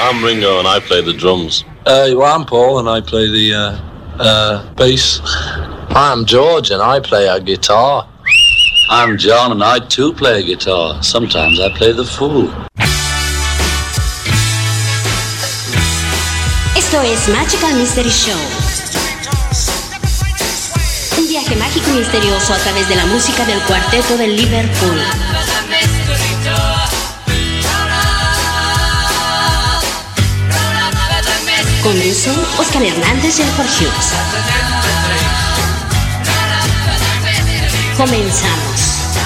I'm Ringo and I play the drums. Well, I'm Paul and I play the bass. I'm George and I play a guitar. I'm John and I too play a guitar. Sometimes I play the fool. Esto es Magical Mystery Show. Un viaje mágico y misterioso a través de la música del Cuarteto de Liverpool. Conducen Oscar Hernández y Jorge Hughes. Comenzamos.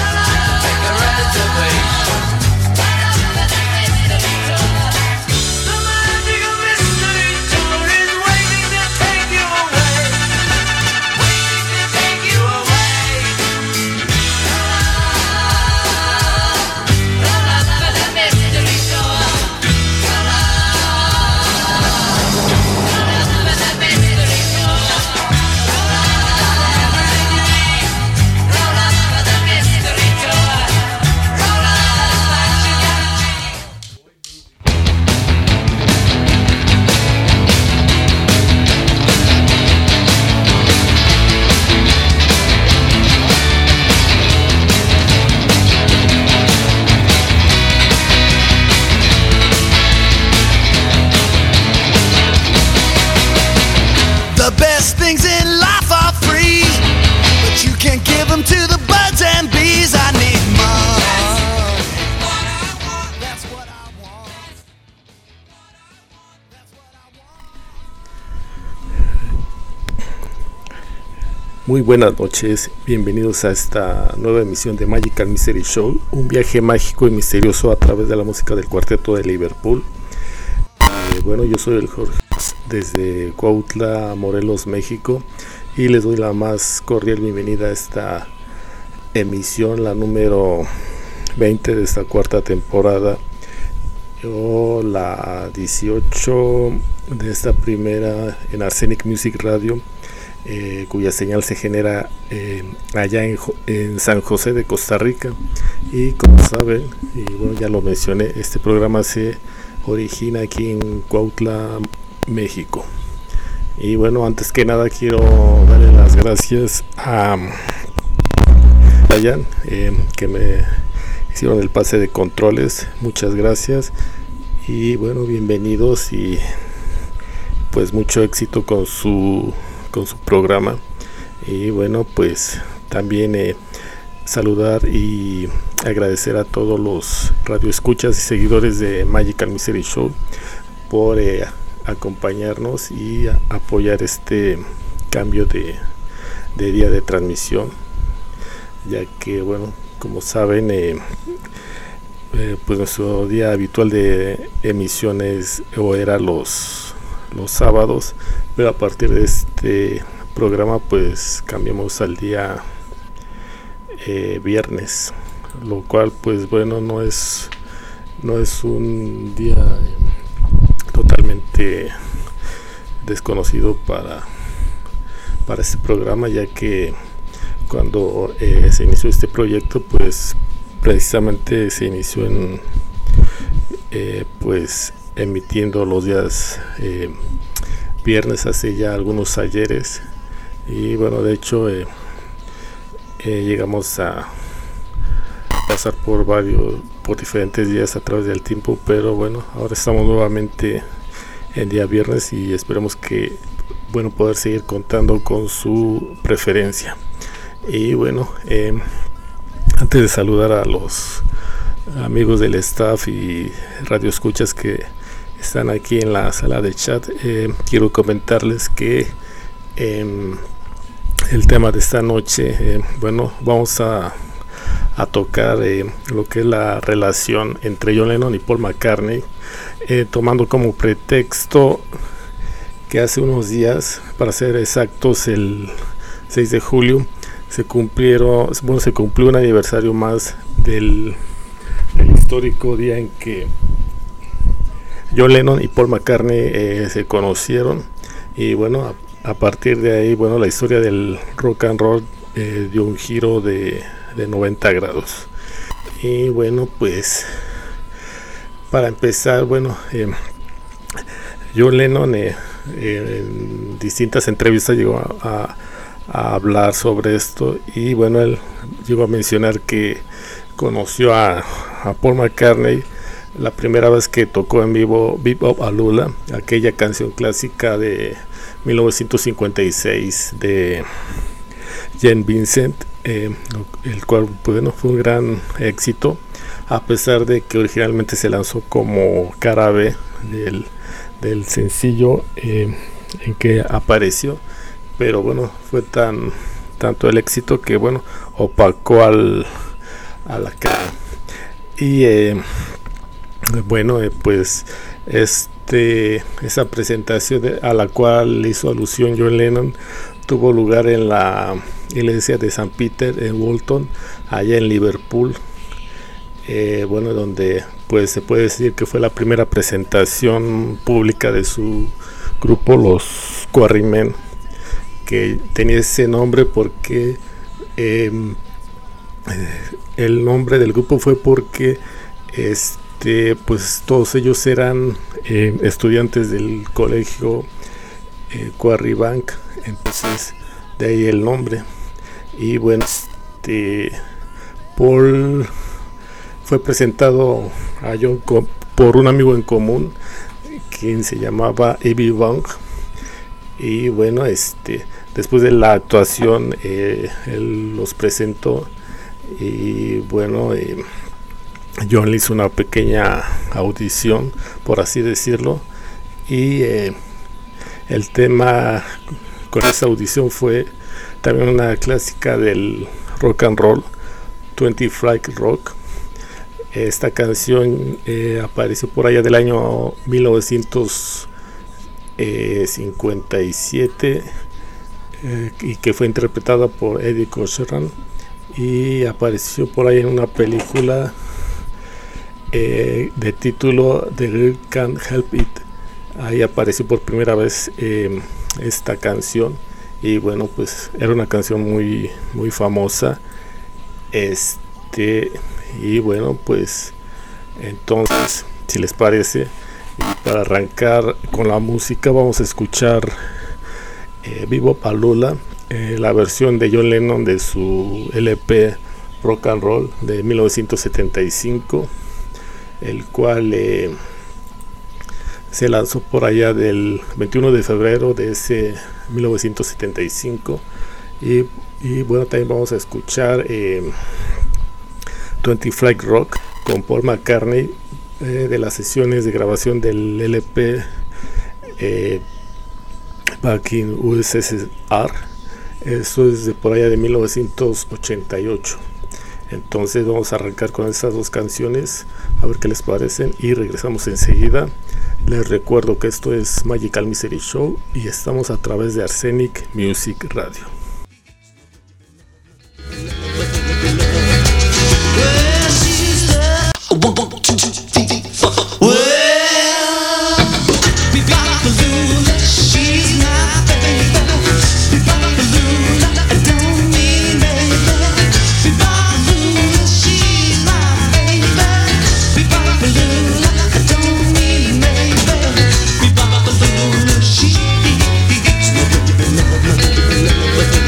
Muy buenas noches, bienvenidos a esta nueva emisión de Magical Mystery Show, un viaje mágico y misterioso a través de la música del Cuarteto de Liverpool. Bueno, yo soy el Jorge desde Cuautla, Morelos, México, y les doy la más cordial bienvenida a esta emisión, la número 20 de esta cuarta temporada, o la 18 de esta primera en Arsenic Music Radio. Cuya señal se genera allá en San José de Costa Rica, y como saben, y bueno, ya lo mencioné, este programa se origina aquí en Cuautla, México. Y bueno, antes que nada quiero darle las gracias a Dayan, que me hicieron el pase de controles. Muchas gracias y bueno, bienvenidos y pues mucho éxito con su programa. Y bueno, pues también saludar y agradecer a todos los radioescuchas y seguidores de Magical Mystery Show por acompañarnos y apoyar este cambio de día de transmisión, ya que bueno, como saben, pues nuestro día habitual de emisiones era los sábados, pero a partir de este programa pues cambiamos al día viernes, lo cual pues bueno, no es un día totalmente desconocido para este programa, ya que cuando se inició este proyecto pues precisamente se inició en pues emitiendo los días viernes hace ya algunos ayeres. Y bueno, de hecho llegamos a pasar por diferentes días a través del tiempo, pero bueno, ahora estamos nuevamente en día viernes y esperemos que bueno poder seguir contando con su preferencia. Y bueno, antes de saludar a los amigos del staff y radioescuchas que están aquí en la sala de chat, quiero comentarles que el tema de esta noche, bueno, vamos a tocar lo que es la relación entre John Lennon y Paul McCartney, tomando como pretexto que hace unos días, para ser exactos el 6 de julio, se cumplió un aniversario más del histórico día en que John Lennon y Paul McCartney se conocieron. Y bueno, a partir de ahí, bueno, la historia del rock and roll dio un giro de 90 grados. Y bueno, pues para empezar, bueno, John Lennon en distintas entrevistas llegó a hablar sobre esto, y bueno, él llegó a mencionar que conoció a Paul McCartney la primera vez que tocó en vivo Bebop a Lula, aquella canción clásica de 1956 de Gene Vincent, el cual bueno, fue un gran éxito, a pesar de que originalmente se lanzó como cara B del sencillo en que apareció, pero bueno, fue tanto el éxito que bueno, opacó a la cara. Y bueno, pues esa presentación a la cual hizo alusión John Lennon tuvo lugar en la iglesia de St. Peter en Walton, allá en Liverpool, bueno, donde pues se puede decir que fue la primera presentación pública de su grupo, los Quarrymen, que tenía ese nombre porque el nombre del grupo fue porque pues todos ellos eran estudiantes del colegio Quarrybank, entonces de ahí el nombre. Y bueno, Paul fue presentado a John por un amigo en común, quien se llamaba Evie Bong, y bueno, después de la actuación él los presentó, y bueno, John le hizo una pequeña audición, por así decirlo, y el tema con esa audición fue también una clásica del rock and roll, 20 Flight Rock. Esta canción apareció por allá del año 1957 y que fue interpretada por Eddie Cochran, y apareció por ahí en una película de título The Girl Can't Help It. Ahí apareció por primera vez esta canción, y bueno, pues era una canción muy muy famosa, y bueno, pues entonces, si les parece, para arrancar con la música vamos a escuchar Bebop a Lula, la versión de John Lennon de su LP Rock and Roll de 1975, el cual se lanzó por allá del 21 de febrero de ese 1975, y bueno, también vamos a escuchar 20 Flight Rock con Paul McCartney de las sesiones de grabación del LP Back in USSR. Eso es de por allá de 1988. Entonces vamos a arrancar con esas dos canciones, a ver qué les parecen, y regresamos enseguida. Les recuerdo que esto es Magical Mystery Show y estamos a través de Arsenic Music Radio. With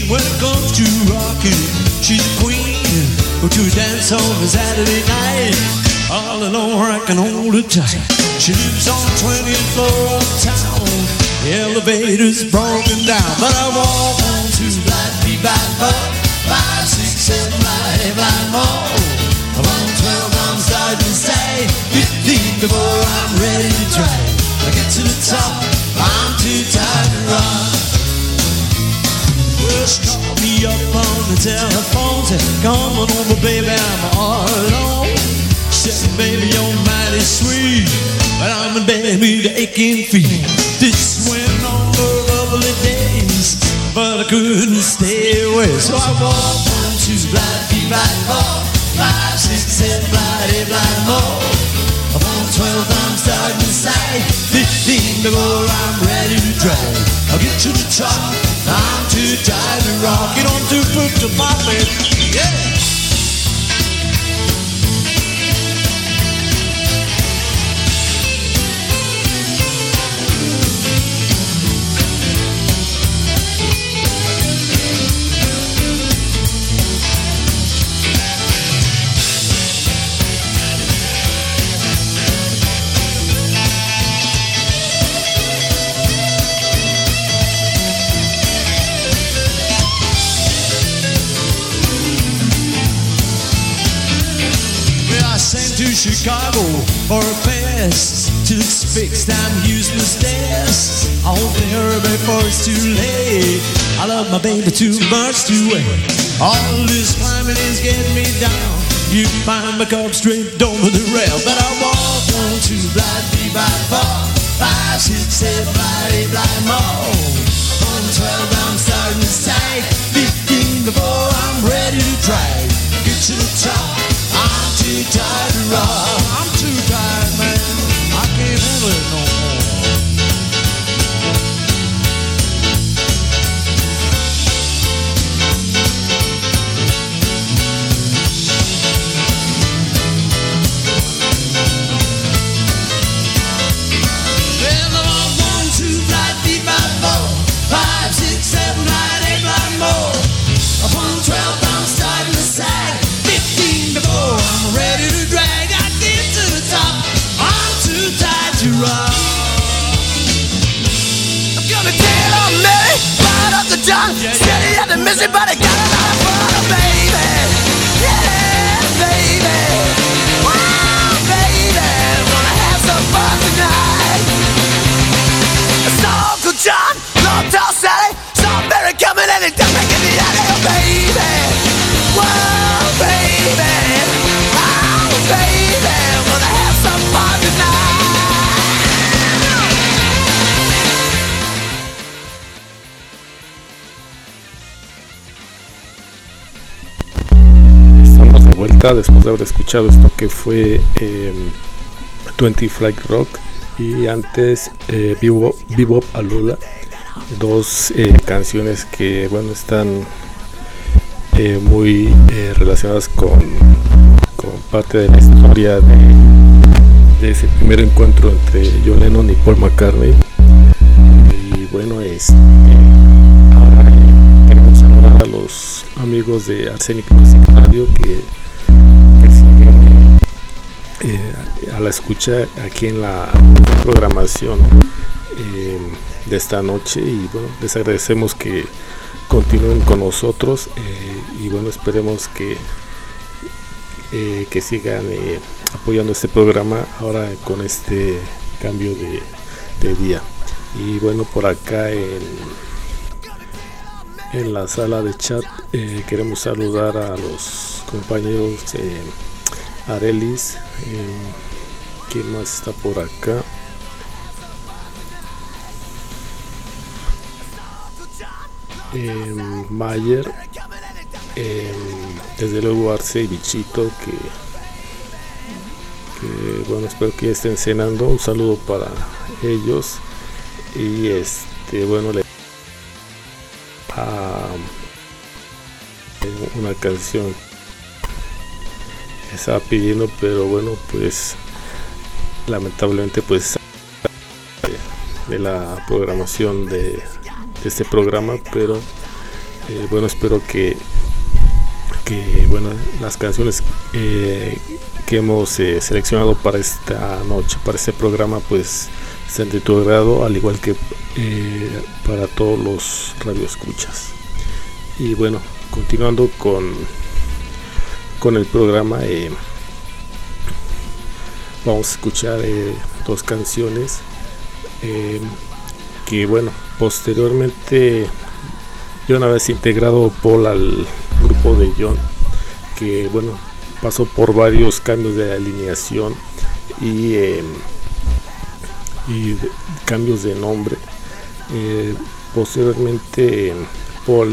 when it comes to rocking. She's a queen. Go to a dance on a Saturday night. All alone, I can hold her tight. She lives on the 20th floor of town. The elevator's broken down, but I walk on to Black Beat Back Bar. 5, 6, 7, 8, 9 more. I'm on 12, I'm starting to say 15 before I'm ready to try. I get to the top, I'm too tired to rock. Well, she called me up on the telephone, said, come on over, baby, I'm all alone. She said, baby, you're mighty sweet, but I'm in bed with the aching feet. This went on for lovely days, but I couldn't stay away. So I walked on to Black Beat Back Bar. 5, 6, 7, 8, 9 more. Upon 12, I'm starting to say 15 before I'm ready to drag. I'll get to the top, I'm too tired to rock. Get on to put the pop in, yeah. To Chicago for a fest to this fixed time useless dance. I hope they hurry before it's too late. I love my baby too much to wait. All this climbing is getting me down. You find my cup straight over the rail, but I walk on to Black Beat Back Bar. 5, 6, 7, 8, 9 more. On 12, I'm starting to say 15 before I'm ready to drag. Get to the top. I'm too tired to rock. I'm too tired, man. I can't handle it no more. Well, I want 1, 2, Black Beat Back Bar. 5, 6, 7, 8, 9 more. Upon 12, I'm starting to sag. 15 before I'm ready to drag. I get to the top, I'm too tired to rock. I'm gonna tell on me right off the top. Steady at the missy, but I got a lot of fun, baby. Yeah, baby. Wow, baby. Wanna have some fun tonight. It's all good John, long tall Sally. Strawberry coming and it doesn't get me out of here, baby. Whoa, baby, oh, baby, wanna have some fun tonight. Estamos de vuelta después de haber escuchado esto que fue 20 Flag Rock y antes Bebop Alula, dos canciones que bueno están muy relacionadas con parte de la historia de ese primer encuentro entre John Lennon y Paul McCartney. Y bueno, ahora queremos saludar a los amigos de Arsenic Music Radio que siguen a la escucha aquí en la programación de esta noche, y bueno, les agradecemos que continúen con nosotros y bueno, esperemos que sigan apoyando este programa ahora con este cambio de día. Y bueno, por acá en la sala de chat queremos saludar a los compañeros Arelis, ¿quién más está por acá? Mayer, desde luego Arce y Bichito que bueno, espero que ya estén cenando. Un saludo para ellos y bueno, una canción que estaba pidiendo, pero bueno, pues lamentablemente pues de la programación de este programa, pero Bueno, espero que bueno, las canciones que hemos seleccionado para esta noche, para este programa, pues sean de tu agrado, al igual que para todos los radioescuchas. Y bueno, continuando con el programa, vamos a escuchar dos canciones que bueno, posteriormente, ya una vez integrado Paul al grupo de John, que bueno, pasó por varios cambios de alineación y cambios de nombre. Posteriormente Paul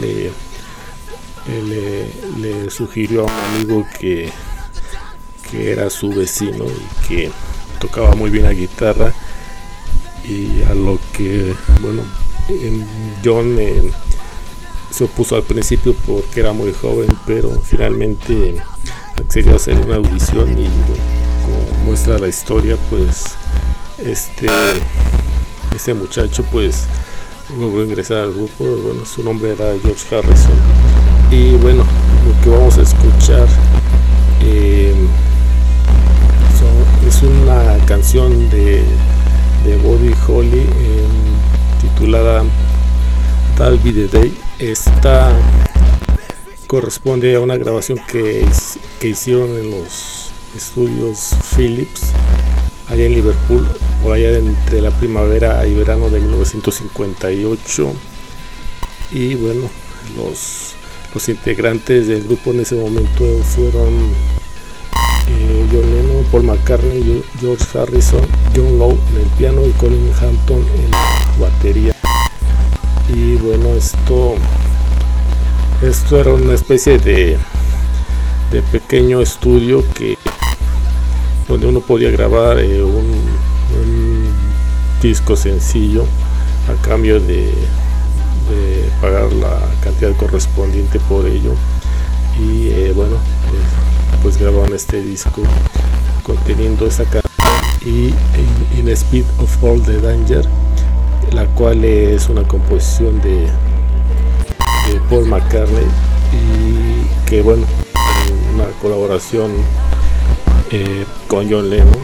le sugirió a un amigo que era su vecino y que tocaba muy bien la guitarra, y a lo que bueno, John se opuso al principio porque era muy joven, pero finalmente accedió a hacer una audición, y como muestra la historia, pues este muchacho pues logró ingresar al grupo. Bueno, su nombre era George Harrison, y bueno, lo que vamos a escuchar es una canción de Buddy Holly titulada That'll Be the Day. Esta corresponde a una grabación que hicieron en los estudios Philips allá en Liverpool, por allá entre la primavera y verano de 1958. Y bueno, los integrantes del grupo en ese momento fueron John Lennon, Paul McCartney, George Harrison, John Lowe en el piano y Colin Hampton en la batería. Y bueno, esto era una especie de pequeño estudio donde uno podía grabar un disco sencillo a cambio de pagar la cantidad correspondiente por ello. Y bueno, pues grabaron este disco conteniendo esta canción y In Speed of All the Danger, la cual es una composición de Paul McCartney, y que bueno, una colaboración con John Lennon,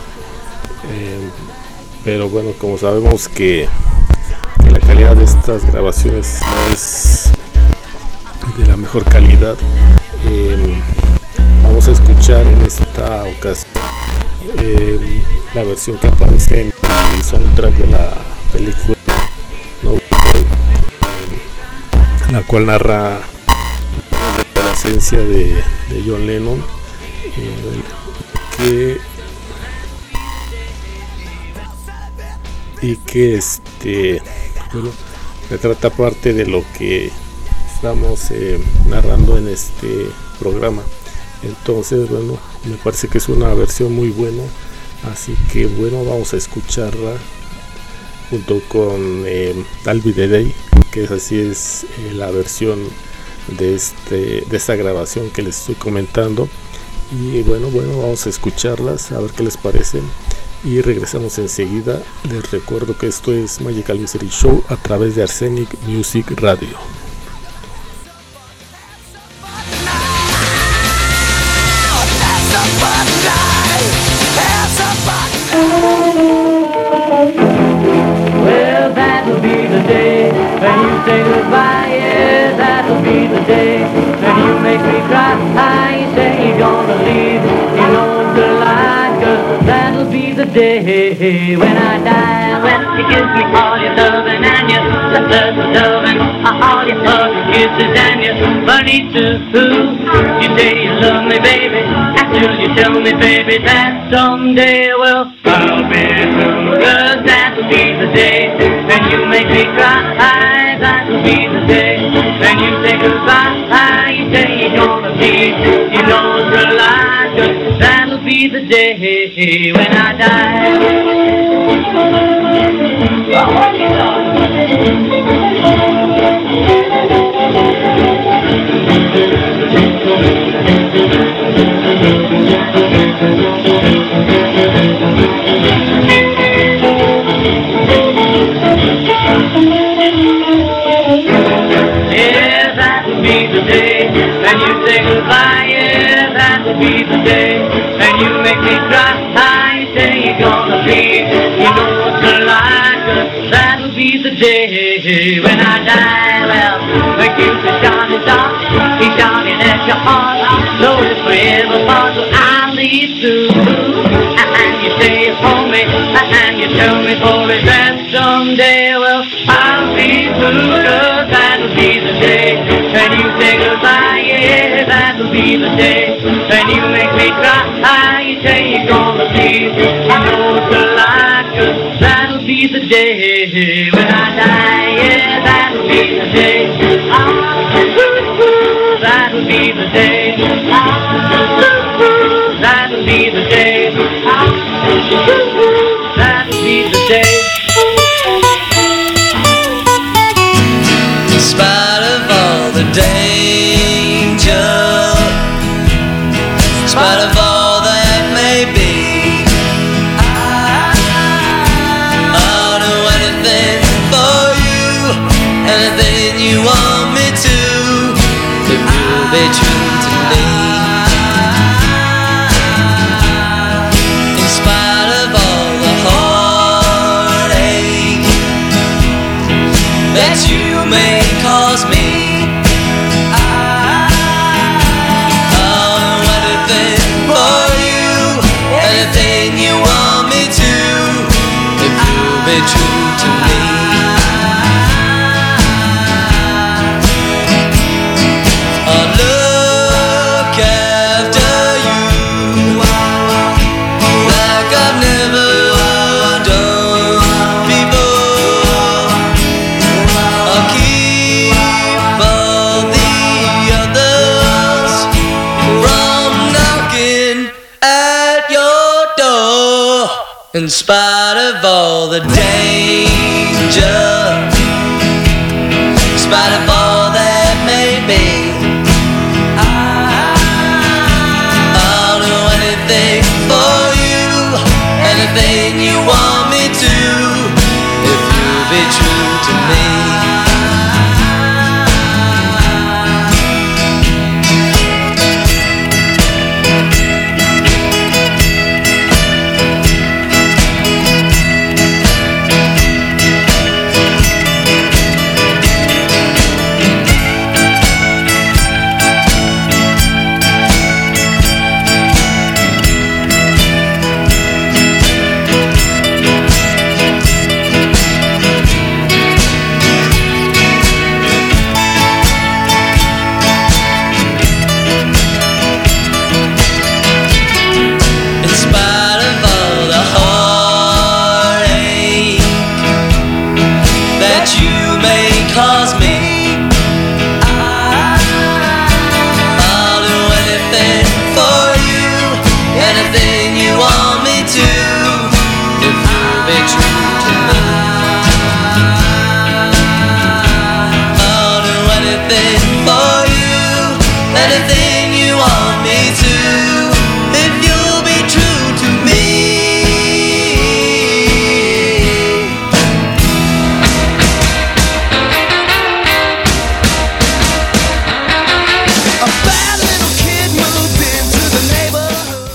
pero bueno, como sabemos que la calidad de estas grabaciones no es de la mejor calidad, vamos a escuchar en esta ocasión la versión que aparece en el soundtrack de la película No Way, la cual narra la esencia de John Lennon, que bueno, retrata parte de lo que estamos narrando en este programa. Entonces bueno, me parece que es una versión muy buena, así que bueno, vamos a escucharla junto con That'll Be the Day, que es la versión de esta grabación que les estoy comentando. Y bueno, vamos a escucharlas, a ver qué les parecen, y regresamos enseguida. Les recuerdo que esto es Magical Mystery Show a través de Arsenic Music Radio. Well, that'll be the day when you say goodbye. Yeah, that'll be the day when you make me cry. You say you're gonna leave, you know it's a lie, 'cause that'll be the day when I die. When you give me all your loving and your loving, all your hugs, kisses and your money too. You say you love me, baby, until you tell me, baby, that someday, well, I'll be through. 'Cause that'll be the day when you make me cry. That'll be the day when you say goodbye. You say you're gonna leave, you know it's a lie, 'cause that'll be the day when I die. Yeah, say goodbye, yeah, that will be the day. And you make me cry, you say you're gonna leave. You know what's a lie, 'cause that will be the day. When I die, well, when you say shining star, he's shining at your heart. Though it's forever apart, so I'll leave too. And you say it's for me, and you tell me for it that someday, well, I'll be through, 'cause that will be the day. And you say goodbye, yeah, that will be the day. And you make me cry, you say you're gonna leave. You know it's a lie, 'cause that'll be the day. When I die, yeah, that'll be the day. That'll be the day. That'll be the day. That'll be the day. In spite of all the danger, in spite of all that may be, I'll do anything for you, anything you want me to, if you'll be true to me. In spite of all the heartache that you may cause me, I'll do anything for you, anything you want me to, if you'll be true to me. I'll look after you like I've never done before. I'll keep all the others from knocking at your door. In spite of all the danger, in spite of all that may be, I'll do anything for you, anything you want me to, if you'll be true to me. In spite of all the heartache that you may cause me, I'll do anything for you, anything you want me to, if you'll be true to me. I'll do anything for you, anything you want me to, if you'll be true to me. A bad little kid moved into the neighborhood.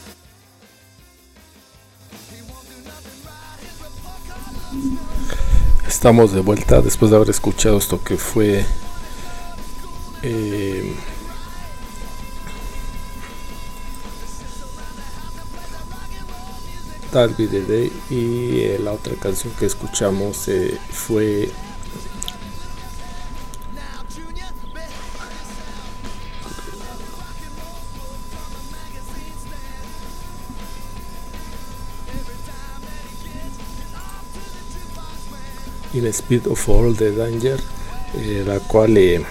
Estamos de vuelta después de haber escuchado esto que fue That'll Be the Day, y la otra canción que escuchamos fue In Speed of All the Danger, la cual en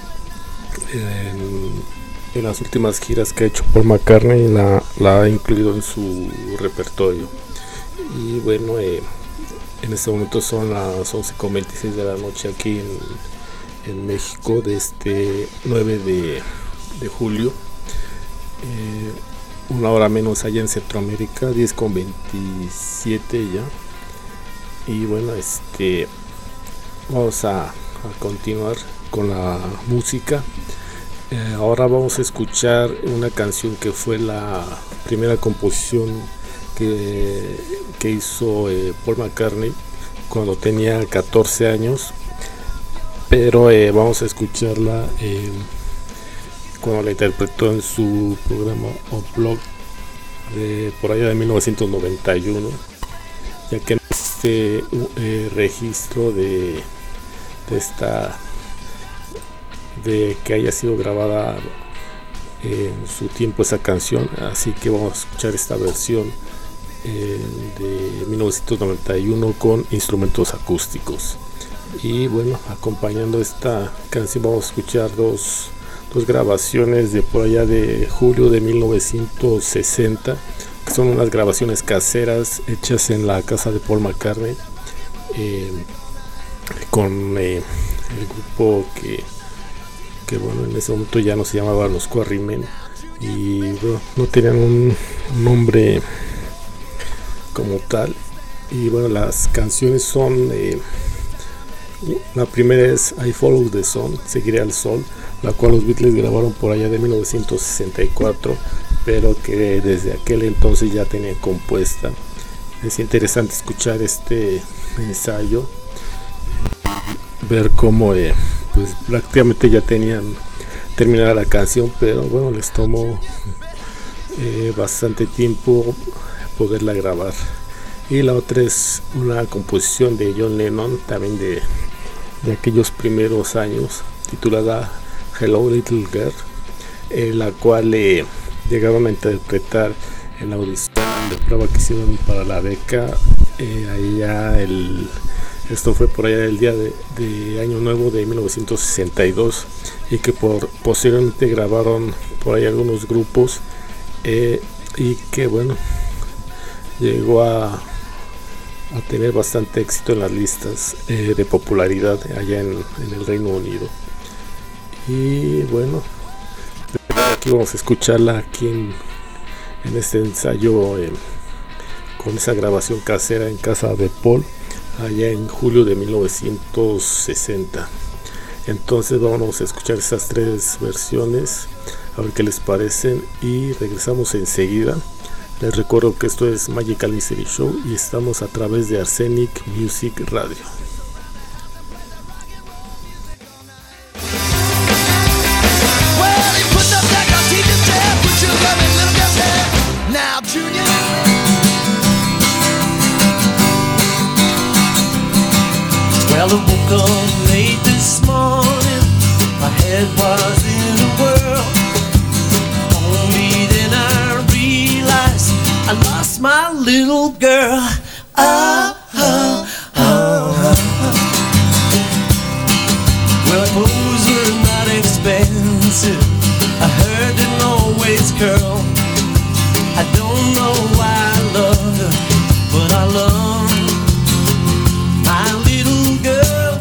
las últimas giras que ha hecho Paul McCartney la ha incluido en su repertorio. Y bueno, en este momento son las 11:26 de la noche aquí en México, de este 9 de julio, una hora menos allá en Centroamérica, 10:27 ya. Y bueno, vamos a continuar con la música. Ahora vamos a escuchar una canción que fue la primera composición que hizo Paul McCartney cuando tenía 14 años, pero vamos a escucharla cuando la interpretó en su programa Unplugged por allá de 1991, ya que no existe registro de que haya sido grabada en su tiempo esa canción, así que vamos a escuchar esta versión de 1991 con instrumentos acústicos. Y bueno, acompañando esta canción vamos a escuchar dos grabaciones de por allá de julio de 1960, que son unas grabaciones caseras hechas en la casa de Paul McCartney con el grupo que bueno, en ese momento ya no se llamaba los Quarrymen y bueno, no tenían un nombre como tal. Y bueno, las canciones son la primera es I Follow the Sun, Seguiré al Sol, la cual los Beatles grabaron por allá de 1964, pero que desde aquel entonces ya tenían compuesta. Es interesante escuchar este ensayo, ver cómo pues prácticamente ya tenían terminada la canción, pero bueno, les tomó bastante tiempo poderla grabar. Y la otra es una composición de John Lennon, también de aquellos primeros años, titulada Hello Little Girl, la cual llegaron a interpretar en la audición de prueba que hicieron para la beca. Esto fue por allá del día de Año Nuevo de 1962, y que posteriormente grabaron por ahí algunos grupos y que bueno, llegó a tener bastante éxito en las listas de popularidad allá en el Reino Unido. Y bueno, aquí vamos a escucharla aquí en este ensayo con esa grabación casera en casa de Paul allá en julio de 1960. Entonces vamos a escuchar esas tres versiones, a ver qué les parecen, y regresamos enseguida. Les recuerdo que esto es Magical Mystery Show y estamos a través de Arsenic Music Radio. Well, I woke up late this morning, my head was in a whirl. Only then I realized I lost my little girl. Well, clothes were not expensive, I heard didn't always curl. I don't know why I loved her, but I love my little girl.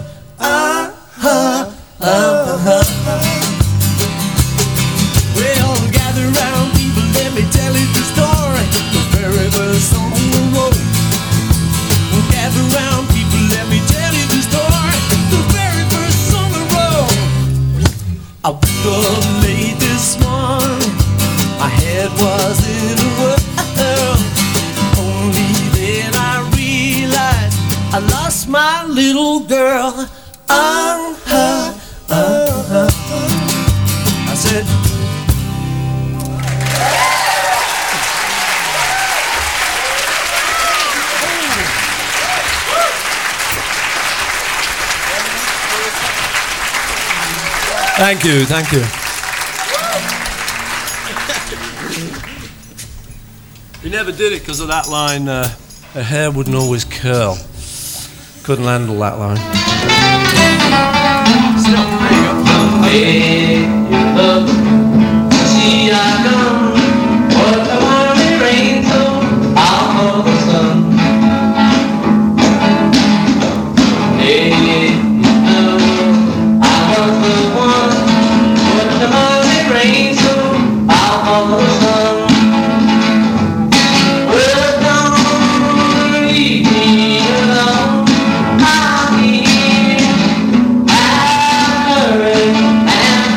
Well, gather round, people, let me tell you the story. The very first on the road. Gather round, people, let me tell you the story. The very first on the road. I woke up late this morning, my head was in a whirl. Only then I realized I lost my little girl. I said, thank you, thank you. We never did it because of that line, her hair wouldn't always curl. Couldn't handle that line. Hey, you love, see I come, what the morning rain so out for the sun. Hey, you love, I was the one, what the morning rain so out for the sun. Well, don't leave me alone. I'll be here, I'll hurry and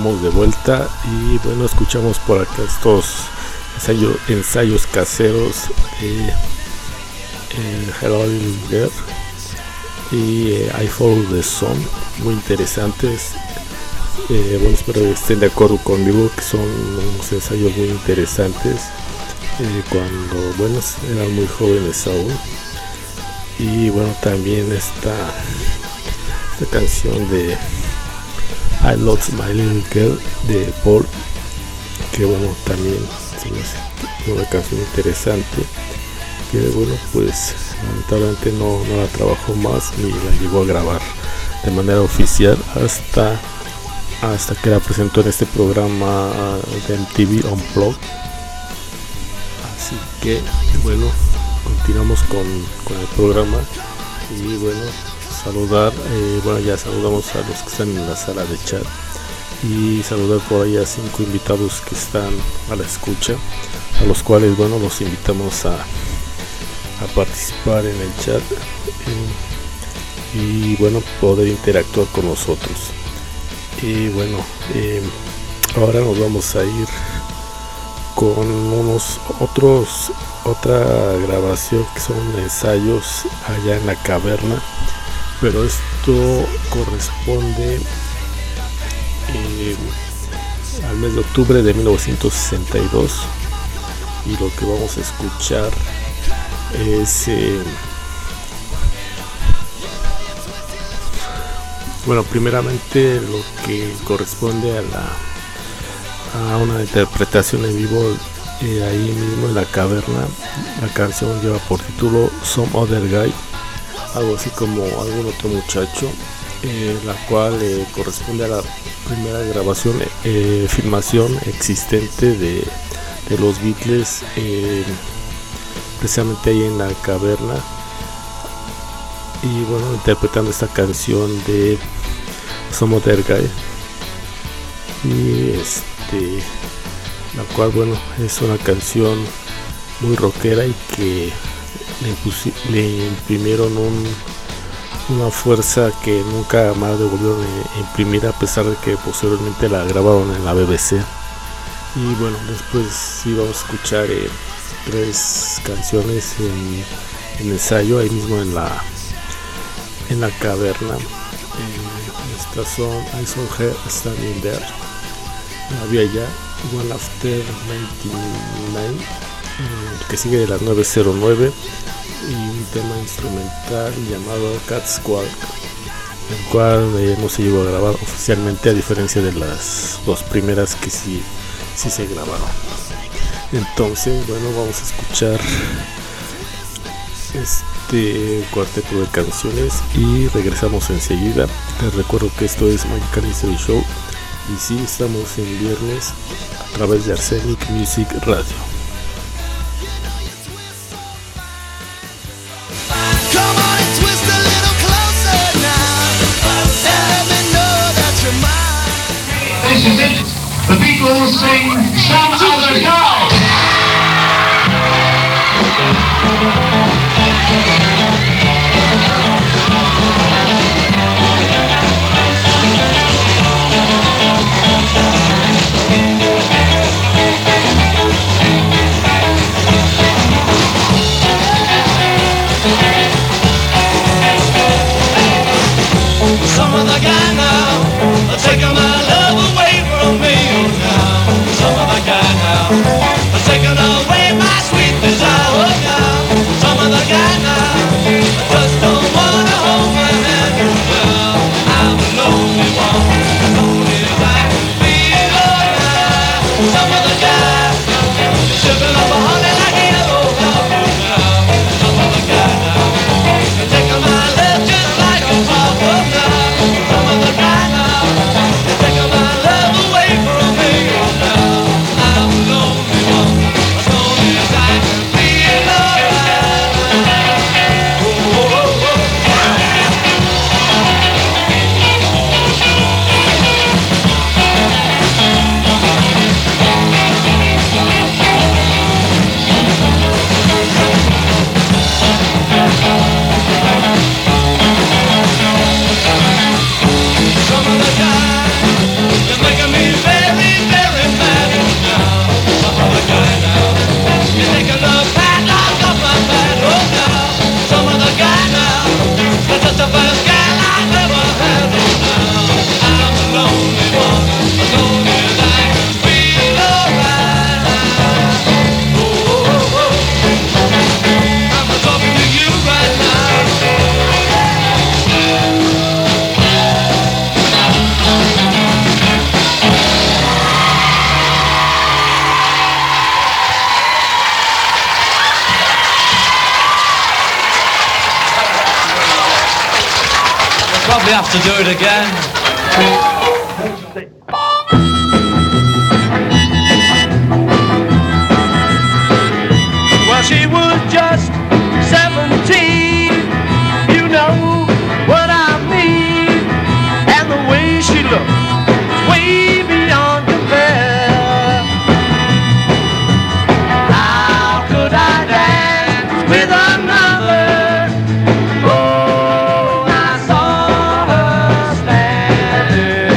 estamos de vuelta y bueno, escuchamos por acá estos ensayos caseros de Harold Girl y I Follow the Sun, muy interesantes. Bueno, espero que estén de acuerdo conmigo, que son unos ensayos muy interesantes cuando, bueno, eran muy jóvenes aún. Y bueno, también esta canción de I Lost My Little Girl de Paul, que bueno, también es una canción interesante, que bueno, pues lamentablemente no la trabajó más ni la llegó a grabar de manera oficial hasta que la presentó en este programa de MTV Unplugged. Así que bueno, continuamos con el programa y bueno, saludar, bueno, ya saludamos a los que están en la sala de chat y saludar por ahí a 5 invitados que están a la escucha, a los cuales bueno, los invitamos a participar en el chat y bueno, poder interactuar con nosotros. Y bueno, ahora nos vamos a ir con otra grabación que son ensayos allá en la caverna, pero esto corresponde al mes de octubre de 1962 y lo que vamos a escuchar es bueno, primeramente lo que corresponde a una interpretación en vivo ahí mismo en la caverna. La canción lleva por título Some Other Guy, algo así como algún otro muchacho, la cual corresponde a la primera grabación, filmación existente de los Beatles, precisamente ahí en la caverna. Y bueno, interpretando esta canción de Some Other Guy, y la cual bueno, es una canción muy rockera y que le imprimieron una fuerza que nunca más le volvieron a imprimir, a pesar de que posteriormente la grabaron en la BBC. Y bueno, después sí vamos a escuchar 3 canciones en ensayo ahí mismo en la caverna. Estas son I Saw Her Standing There, La Vi Allá, One After 99, que sigue de las 909, y un tema instrumental llamado Cat's-Walk, el cual no se llegó a grabar oficialmente, a diferencia de las 2 primeras que sí se grabaron. Entonces bueno, vamos a escuchar este cuarteto de canciones y regresamos enseguida. Les recuerdo que esto es Magical Mystery Show y sí, estamos en viernes a través de Arsenic Music Radio. This is it. The Beatles sing Some Other Guy. Some other guy now, taking my love away from me. Now, some other guy now, taking away my sweet desire. Now, some other guy now, just don't wanna hold my hand. Well, I'm a lonely one, lonely as I can feel. Now, some other guy, shipping up a honey like a yellow dog. Now, some other guy now, taking my love just like a papa. Some other guy now, taking my love away from me. Now, I'm a lonely one, as lonely as I can feel. Oh, oh, oh. probably have to do it again. Well, she was just 17, you know what I mean, and the way she looked was way beyond compare. How could I dance with another? Oh, I saw her standing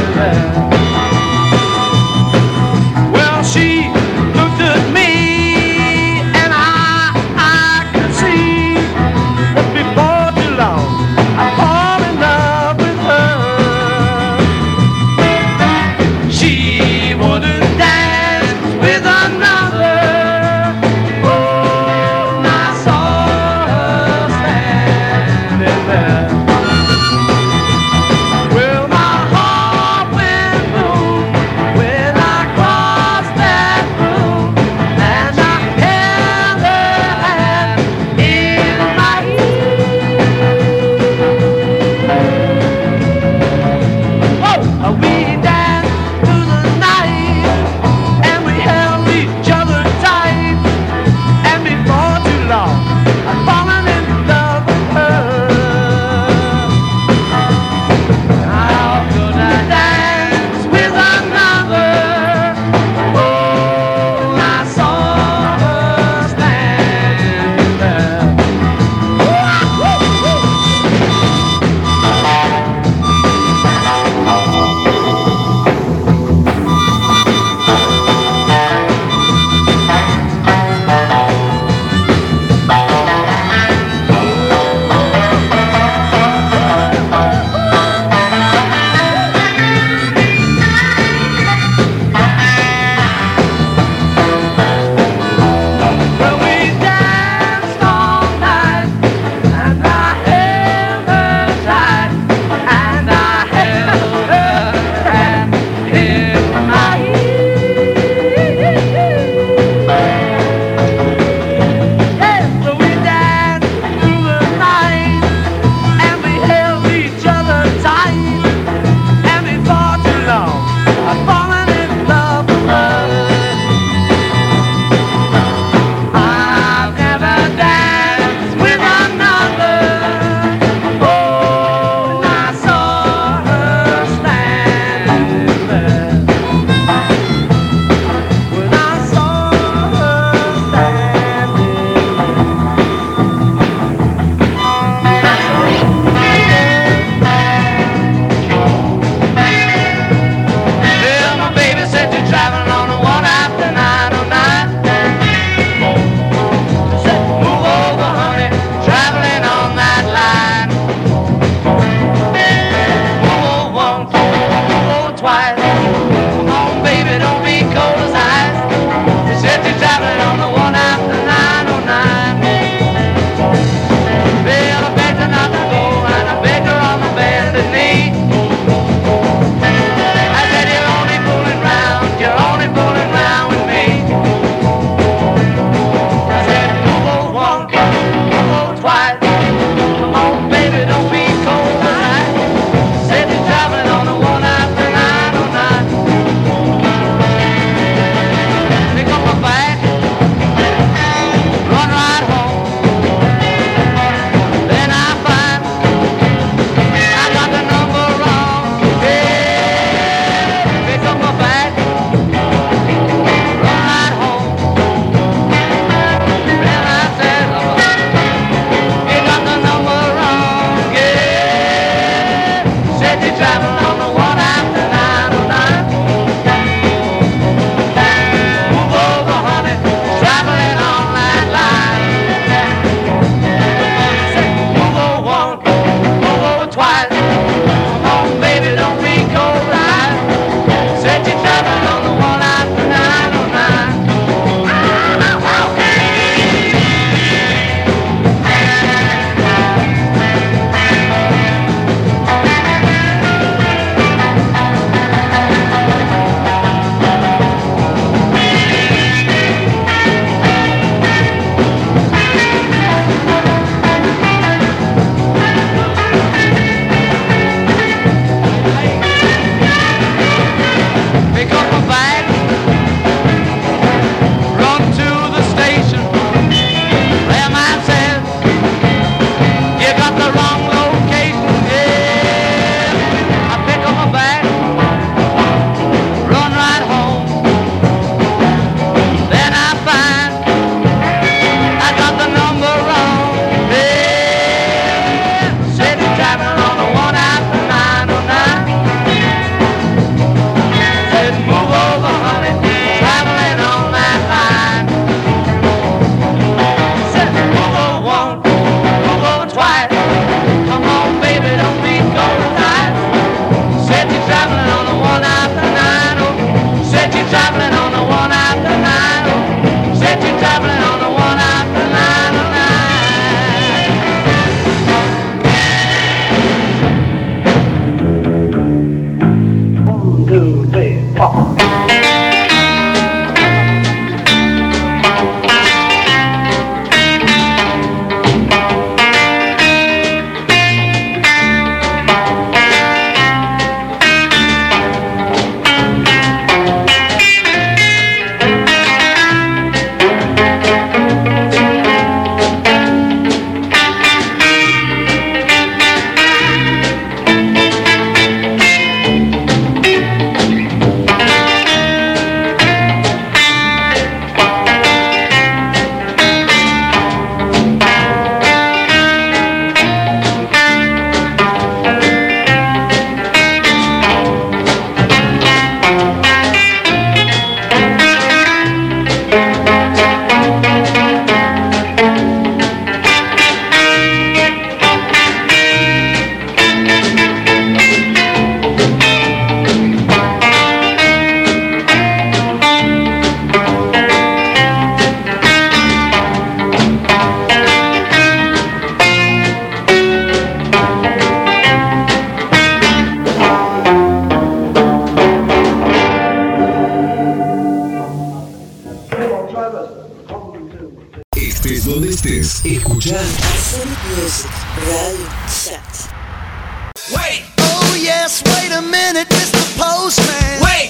Estés donde estés, escucha Sonic Music Radio Chat. Wait! Oh yes, wait a minute, Mr. Postman. Wait,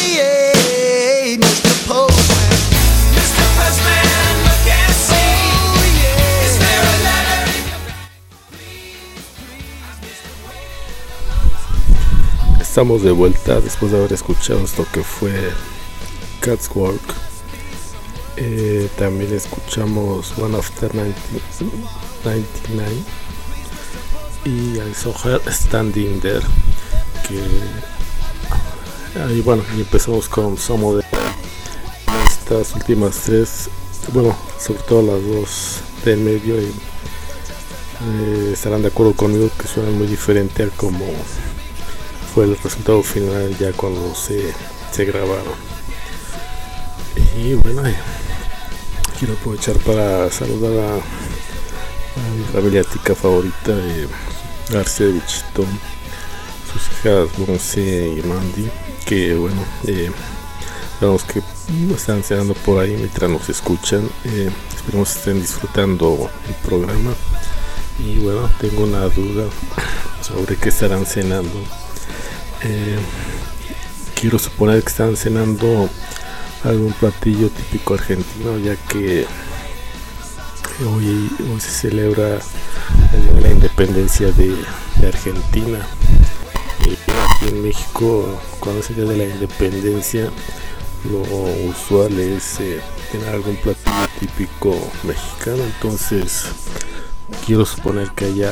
Mr. Postman. Mr. Postman, look and see. Oh yeah. Is there a letter in your... Estamos de vuelta después de haber escuchado esto que fue Cat's Work. También escuchamos One After 99 y I Saw Her Standing There, que ahí bueno, y empezamos con Some of estas últimas tres, bueno, sobre todo las dos del medio, estarán de acuerdo conmigo que suenan muy diferente a como fue el resultado final ya cuando se grabaron. Y bueno, quiero aprovechar para saludar a mi familiática favorita, García de Bichito, sus hijas Monse y Mandy, que bueno, vemos que están cenando por ahí mientras nos escuchan. Esperemos que estén disfrutando el programa. Y bueno, tengo una duda sobre qué estarán cenando. Quiero suponer que están cenando algún platillo típico argentino, ya que hoy se celebra el día de la independencia de Argentina, y aquí en México, cuando es el día de la independencia, lo usual es tener algún platillo típico mexicano. Entonces quiero suponer que en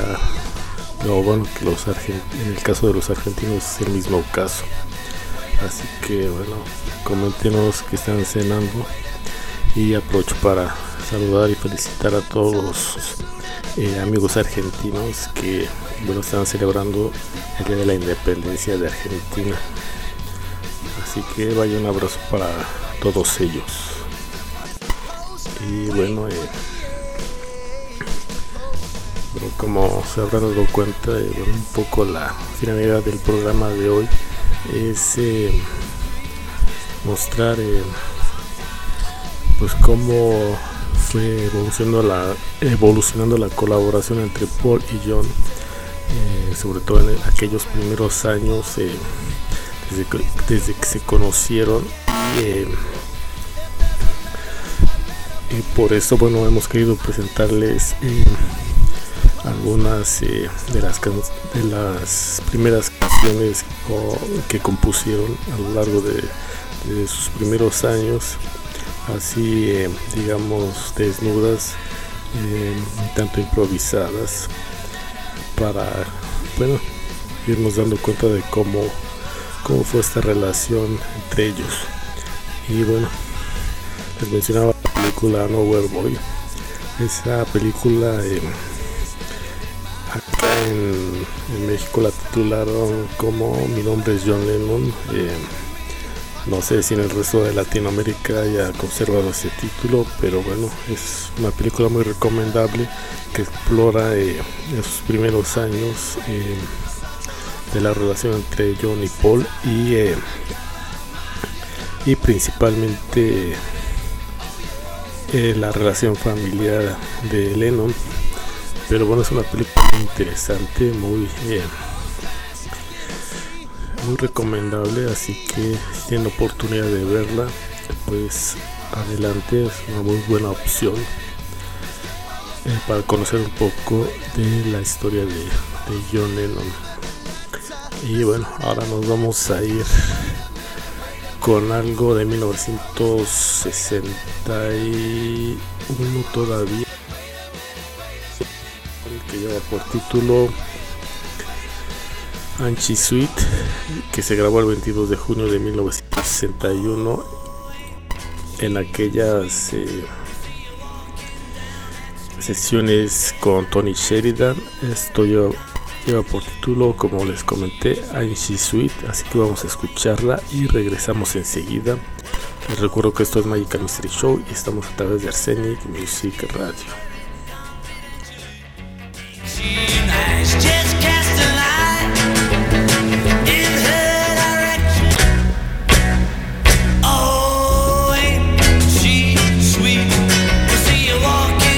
el caso de los argentinos es el mismo caso. Así que bueno, coméntenos que están cenando, y aprovecho para saludar y felicitar a todos los amigos argentinos que bueno, están celebrando el día de la independencia de Argentina. Así que vaya un abrazo para todos ellos. Y bueno, como se habrán dado cuenta, un poco la finalidad del programa de hoy es mostrar pues cómo fue evolucionando la colaboración entre Paul y John, sobre todo en aquellos primeros años, desde que se conocieron, y por eso bueno, hemos querido presentarles algunas de las primeras canciones que compusieron a lo largo de sus primeros años, así digamos desnudas, un tanto improvisadas, para bueno, irnos dando cuenta de cómo fue esta relación entre ellos. Y bueno, les mencionaba la película Nowhere Boy. Esa película acá en México la titularon como Mi nombre es John Lennon. No sé si en el resto de Latinoamérica haya conservado ese título, pero bueno, es una película muy recomendable que explora esos primeros años de la relación entre John y Paul, y principalmente la relación familiar de Lennon. Pero bueno, es una película muy interesante, muy recomendable, así que si tienen oportunidad de verla, pues adelante, es una muy buena opción para conocer un poco de la historia de John Lennon. Y bueno, ahora nos vamos a ir con algo de 1961 todavía, que lleva por título Angie Sweet, que se grabó el 22 de junio de 1961 en aquellas sesiones con Tony Sheridan. Esto lleva por título, como les comenté, Angie Sweet, así que vamos a escucharla y regresamos enseguida. Les recuerdo que esto es Magical Mystery Show y estamos a través de Arsenic Music Radio. Oh, ain't she sweet? To see you walking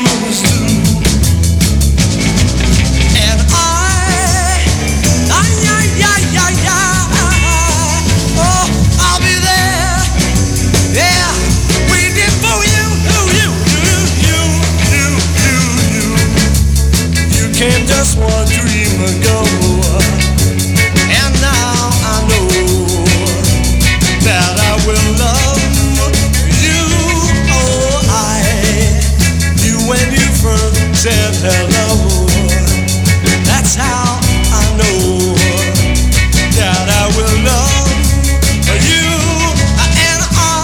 dreamers do. And oh, I'll be there, yeah, waiting for you. You came just one dream ago, and now I know that I will love you. Oh, I knew when you first said hello. That's how I know that I will love you. And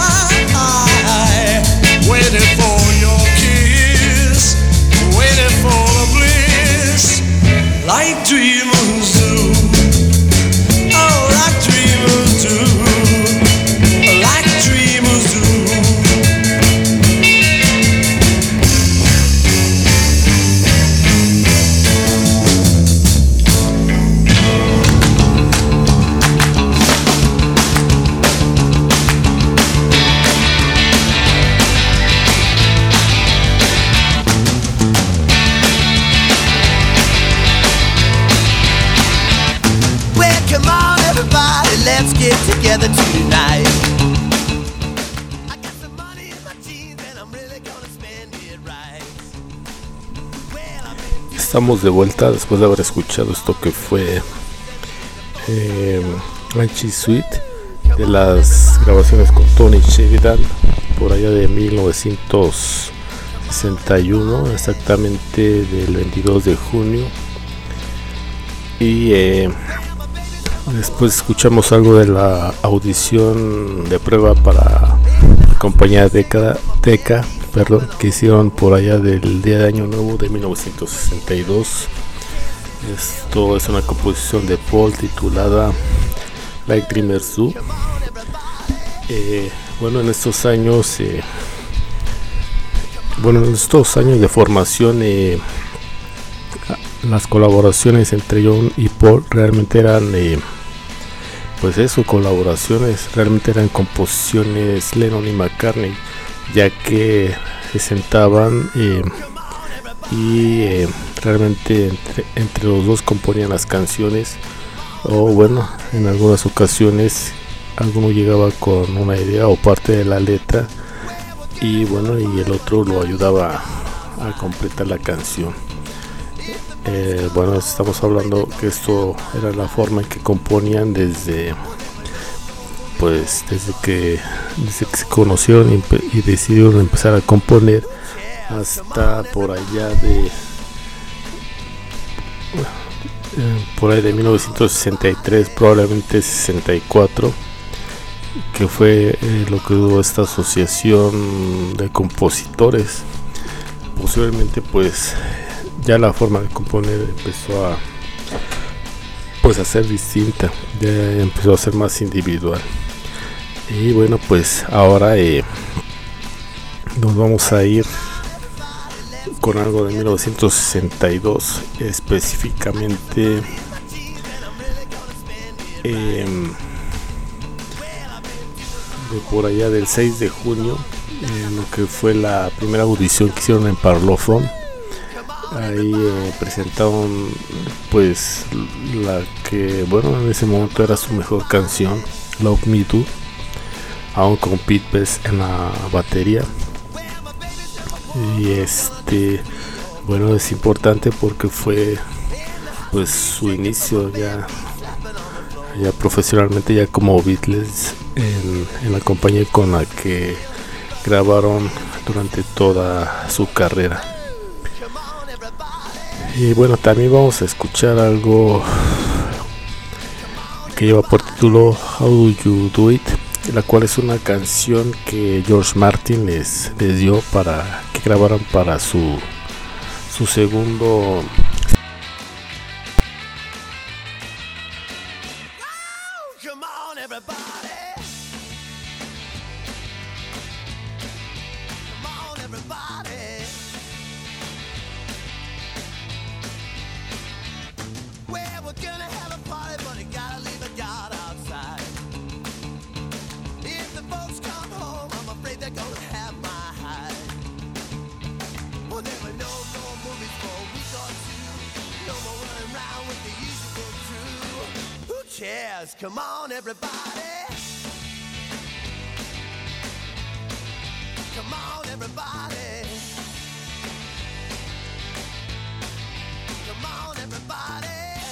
I waited for your kiss, waited for the bliss, like dreamers do. Oh, like dreamers do, like dreamers do. Let's get together tonight. I got some money in my jeans and I'm really gonna spend it right. Estamos de vuelta después de haber escuchado esto que fue Anchi Suite, de las grabaciones con Tony Sheridan por allá de 1961, exactamente del 22 de junio. Y después escuchamos algo de la audición de prueba para la compañía Decca, que hicieron por allá del día de Año Nuevo de 1962. Esto es una composición de Paul titulada Like Dreamers Do. Bueno, en estos años de formación, las colaboraciones entre John y Paul realmente eran colaboraciones, realmente eran composiciones Lennon y McCartney, ya que se sentaban y realmente entre los dos componían las canciones, o bueno, en algunas ocasiones alguno llegaba con una idea o parte de la letra y bueno, y el otro lo ayudaba a completar la canción. Bueno, estamos hablando que esto era la forma en que componían desde que se conocieron y decidieron empezar a componer hasta por allá de 1963, probablemente 64, que fue lo que hubo esta asociación de compositores. Posiblemente pues ya la forma de componer empezó a ser distinta, ya empezó a ser más individual. Y bueno, pues ahora nos vamos a ir con algo de 1962, específicamente de por allá del 6 de junio, lo que fue la primera audición que hicieron en Parlophone. Ahí presentaron pues la que bueno en ese momento era su mejor canción, Love Me Do, aún con Pete Best en la batería. Y bueno, es importante porque fue pues su inicio ya profesionalmente, ya como Beatles, en la compañía con la que grabaron durante toda su carrera. Y bueno, también vamos a escuchar algo que lleva por título How Do You Do It, la cual es una canción que George Martin les dio para que grabaran para su segundo They're gonna have my hide. Well, never know. chairs. Come on, everybody. Come on, everybody. Come on, everybody.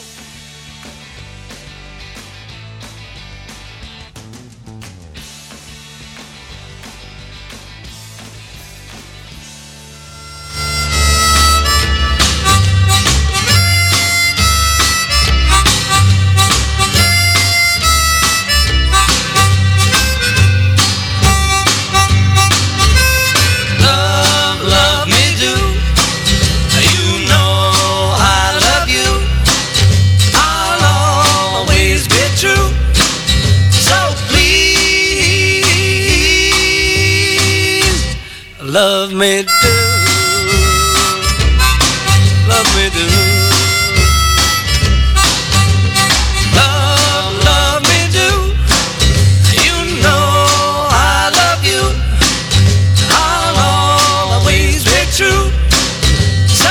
Love me do, love me do. Love me do. You know I love you. I'll always be true. So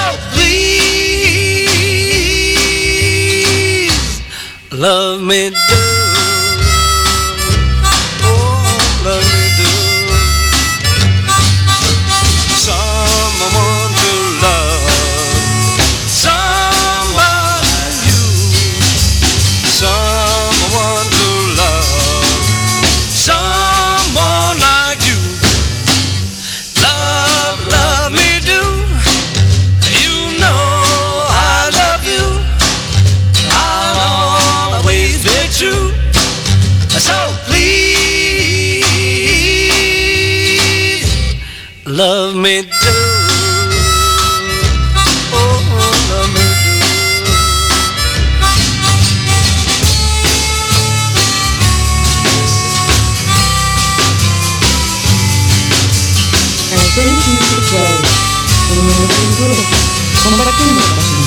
please, love me do. Oh, love me do. Someone to love, someone like you. Someone to love, someone like you. Love me do. You know I love you. I'll always be true. So please, love me do. Oh, love me do. Canciones Music Radio, en el futuro, compartiendo pasión.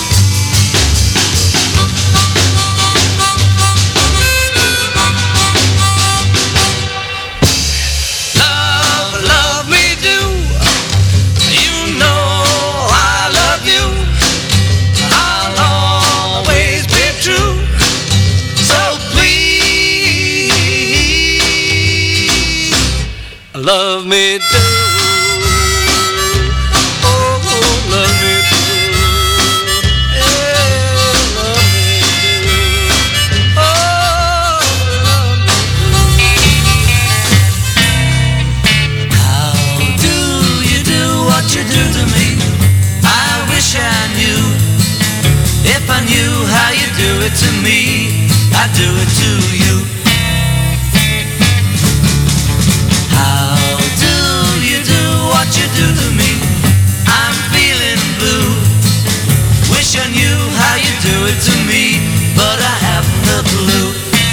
Love me do. You know I love you. I'll always be true. So please, love me do. Oh, love me do. Yeah, love me do. Oh, love me do. How do you do what you do to me? I wish I knew. If I knew how you do it to me, I'd do it to you. How do you do what you do to me? I'm feeling blue. Wish I knew how you do it to me, but I haven't a clue.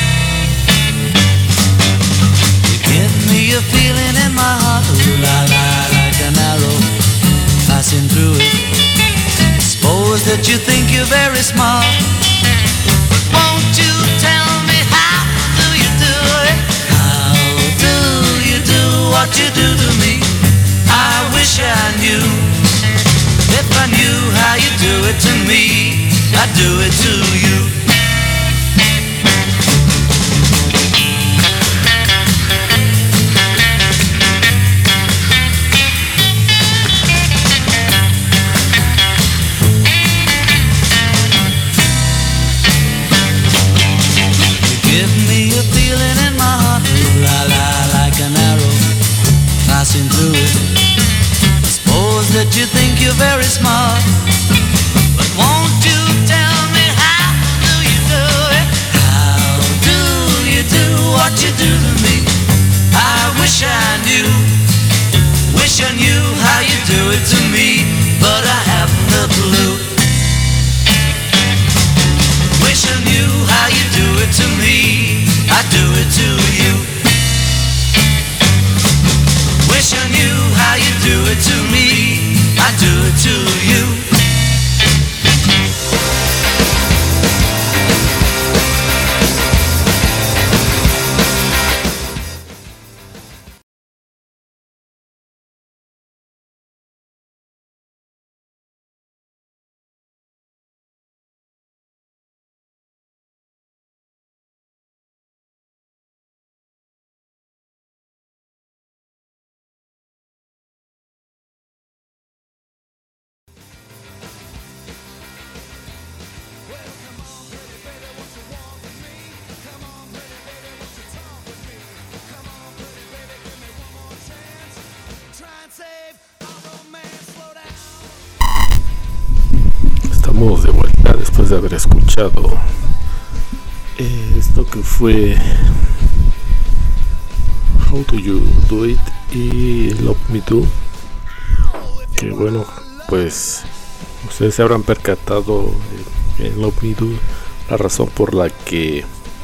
You give me a feeling in my heart, ooh la la, like an arrow passing through it. Suppose that you think you're very smart, but won't you tell me how do you do it? How do you do what you do to me? I wish I knew. If I knew how you do it to me, I'd do it to you. Give me a feeling in my heart, ooh la la, like an arrow passing through it. Suppose that you think you're very smart, but won't you tell me how do you do it? How do you do what you do to me? I wish I knew. Wish I knew how you do it to me, but I haven't a clue. Wish I knew how you do it to me, I'd do it to you. Wish I knew how you do it to me, I'd do it to you. estamos de vuelta después de haber escuchado esto que fue How Do You Do It y Love Me Do, que bueno, pues ustedes se habrán percatado en Love Me Do la razón por la que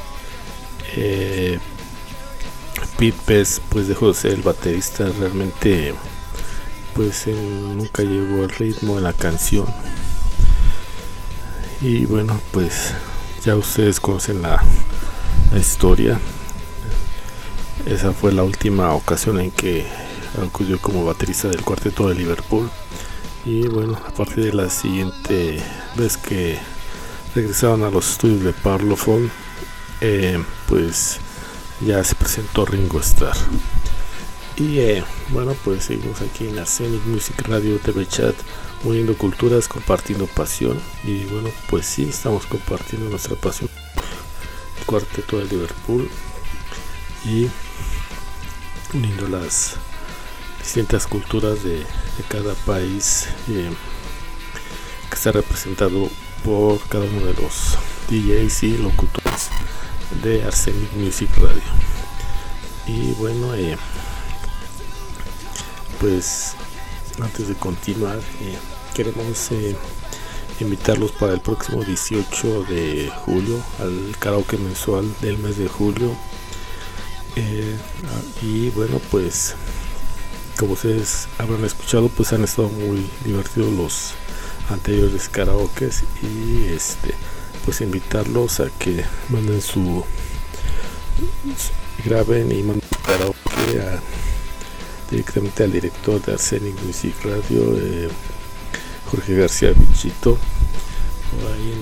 Pete Best pues dejó de ser el baterista. Realmente pues él nunca llegó al ritmo de la canción, y bueno, pues ya ustedes conocen la historia. Esa fue la última ocasión en que acudió como baterista del Cuarteto de Liverpool, y bueno, a partir de la siguiente vez que regresaron a los estudios de Parlophone, pues ya se presentó Ringo Starr. Y bueno, pues seguimos aquí en Arsenic Music Radio TV Chat, uniendo culturas, compartiendo pasión. Y bueno, pues sí, estamos compartiendo nuestra pasión, el Cuarteto de Liverpool, y uniendo las distintas culturas de cada país que está representado por cada uno de los DJs y locutores de Arsenic Music Radio. Y bueno, pues antes de continuar, queremos invitarlos para el próximo 18 de julio al karaoke mensual del mes de julio. Y bueno, pues como ustedes habrán escuchado, pues han estado muy divertidos los anteriores karaokes, y pues invitarlos a que manden graben y manden karaoke directamente al director de Arsenic Music Radio, Jorge García Bichito. Por ahí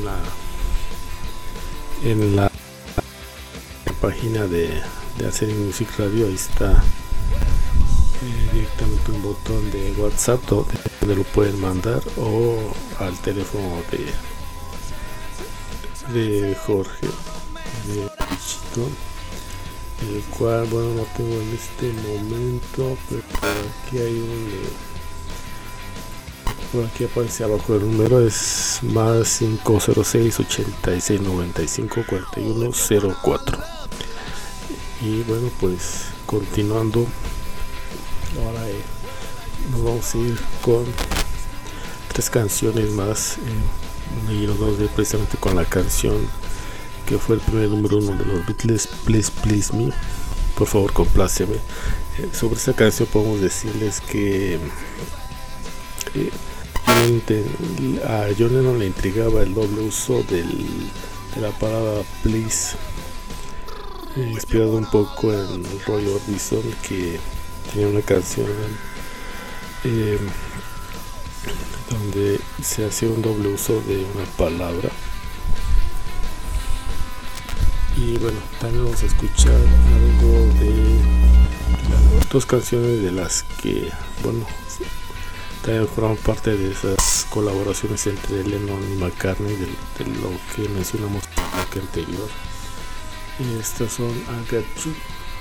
en la página de Arsenic Music Radio, ahí está directamente un botón de WhatsApp donde lo pueden mandar, o al teléfono de Jorge de Bichito, el cual, bueno, no tengo en este momento, pero por aquí aparece abajo el número, es más 506 86 95 41 04. Y bueno, pues continuando, ahora nos vamos a ir con 3 canciones más, y nos vamos a ir precisamente con la canción que fue el primer número 1 de los Beatles, Please Please Me, por favor compláceme. Sobre esta canción podemos decirles que a John Lennon le intrigaba el doble uso de la palabra please, inspirado un poco en Roy Orbison, que tenía una canción donde se hacía un doble uso de una palabra. Y bueno, también vamos a escuchar algo de 2 canciones de las que, bueno, también forman parte de esas colaboraciones entre Lennon y McCartney, de lo que mencionamos en el bloque anterior. Y estas son I Got You,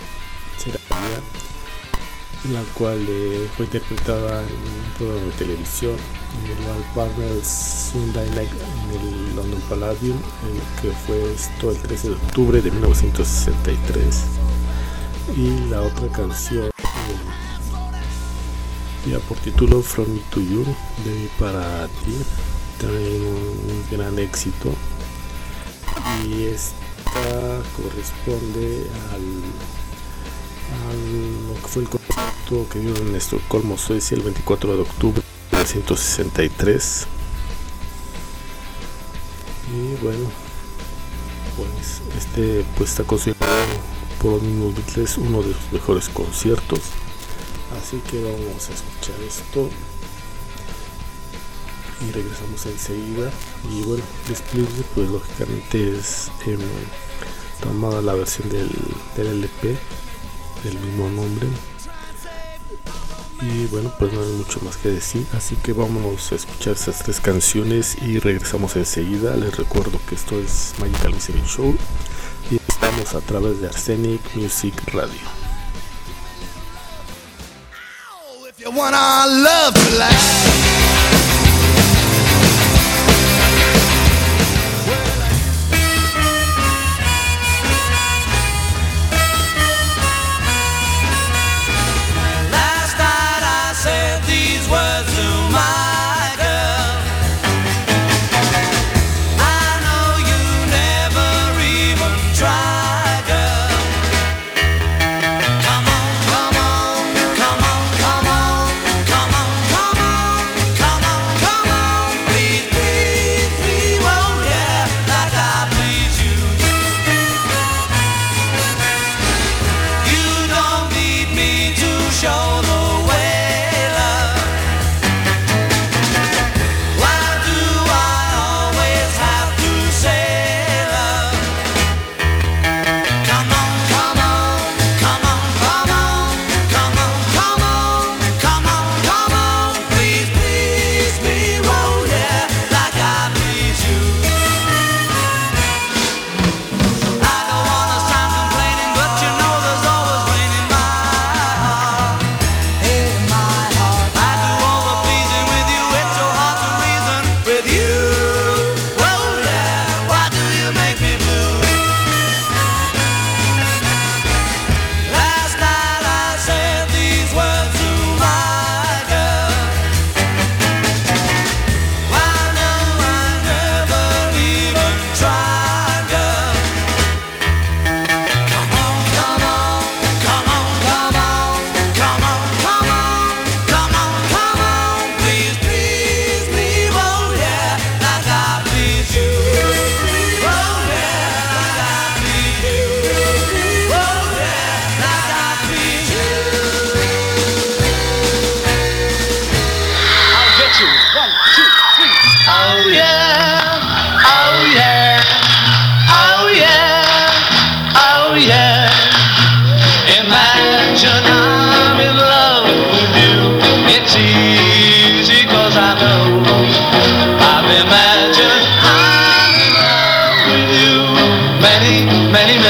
la cual fue interpretada en un programa de televisión, en el Al Barnett Sunday Night en el London Palladium, que fue esto el 13 de octubre de 1963. Y la otra canción ya por título From Me to You, de mí para ti, también un gran éxito. Y esta corresponde a lo que fue el concierto que dio en Estocolmo, Suecia, el 24 de octubre de 1963. Y bueno, pues está considerado por los mismos Beatles uno de sus mejores conciertos. Así que vamos a escuchar esto y regresamos enseguida. Y bueno, Please Please, pues lógicamente es tomada la versión del LP del mismo nombre. Y bueno, pues no hay mucho más que decir, así que vámonos a escuchar esas 3 canciones y regresamos enseguida. Les recuerdo que esto es Magical Mystery Show y estamos a través de Arsenic Music Radio. If you want our love to last,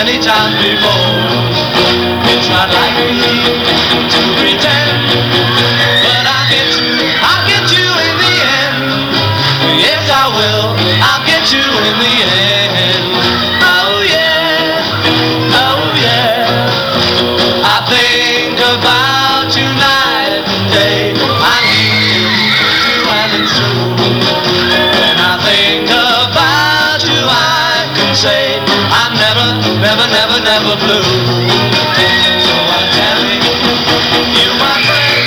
many times before. It's not like me to pretend, but I'll get you in the end. Yes, I will, I'll get you in the end. Oh yeah, oh yeah. I think about you night and day. I need you and it's true. When I think about you, I can say I'm never blue. So I'm telling you, my friend,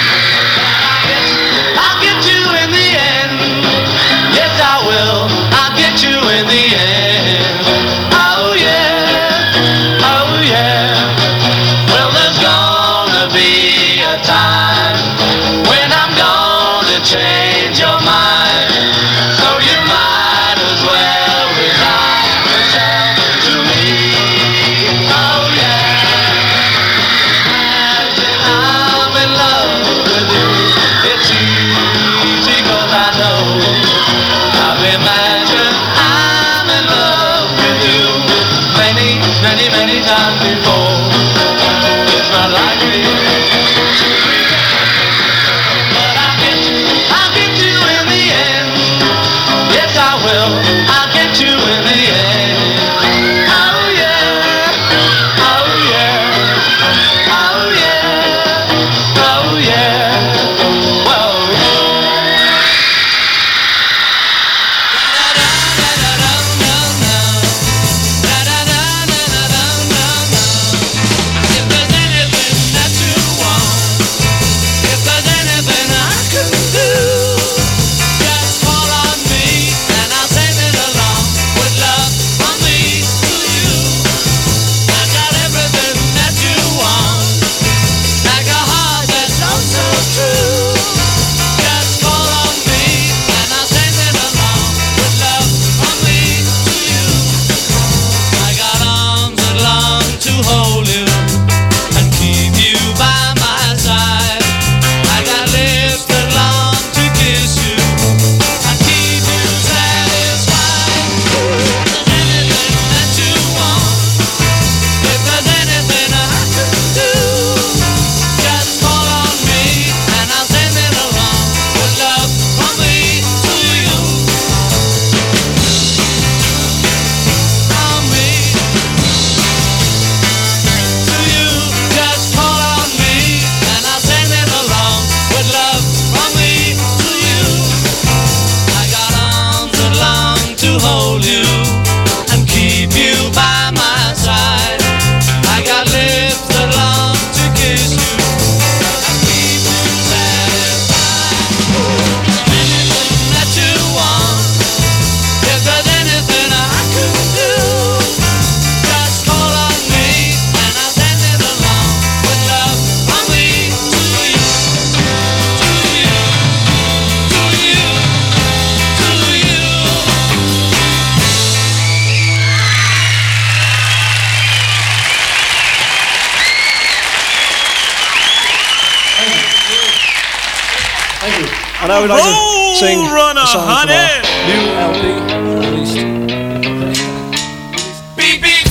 I'll get you in the end. Yes, I will, I'll get you in the end. Oh yeah, oh yeah. Well, there's gonna be a time when I'm gonna change your mind. So you might as well resign yourself to me. Oh yeah. Imagine I'm in love with you. It's easy 'cause I know I've imagined I'm in love with you many times before. It's not like me to pretend, but I'll get you in the end. Yes, I will, I'll get you in the end. Oh yeah, oh yeah, oh yeah, oh yeah. Whoa. If there's anything that you want, if there's anything I can do, just call on me and I'll send it along with love from me to you. I got everything that you want, like a heart that's so true. Just call on me and I'll send it along with love from me to you. I got arms that long to hold you and keep you by my side. I got lips that long to kiss you and keep you satisfied. If there's anything that you want, if there's anything I can do, just call on me and I'll send it along with love from me to you. From me to you, just call on me and I'll send it along with love from me to you. I got arms that long to hold you and keep you by my side. I got lips that long to kiss you and keep you satisfied. Anything that you want, if there's anything I can do, just call on me and I'll send it along with love from me to you, to you, to you, to you. Thank you. And I would like to sing Runner, a song from honey. our new LP released. Beep, beep.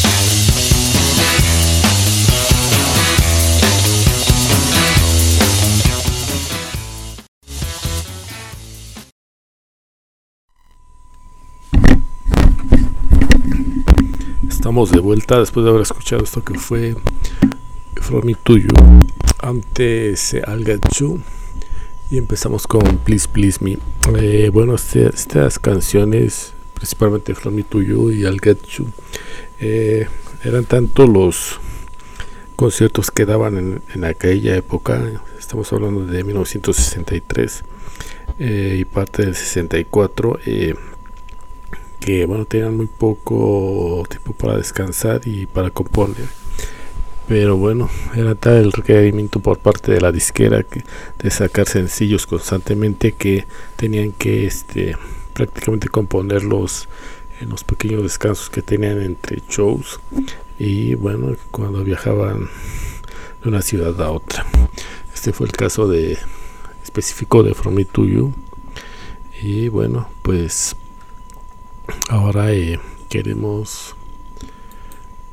Estamos de vuelta después de haber escuchado esto que fue From Me to You, antes I'll Get You, y empezamos con Please Please Me. Bueno, estas canciones, principalmente From Me to You y I'll Get You, eran tanto los conciertos que daban en aquella época, estamos hablando de 1963 y parte del 64, que bueno, tenían muy poco tiempo para descansar y para componer, pero bueno, era tal el requerimiento por parte de la disquera de sacar sencillos constantemente que tenían que prácticamente componerlos en los pequeños descansos que tenían entre shows, y bueno, cuando viajaban de una ciudad a otra. Este fue el caso específico de From Me to You. Y bueno, pues ahora queremos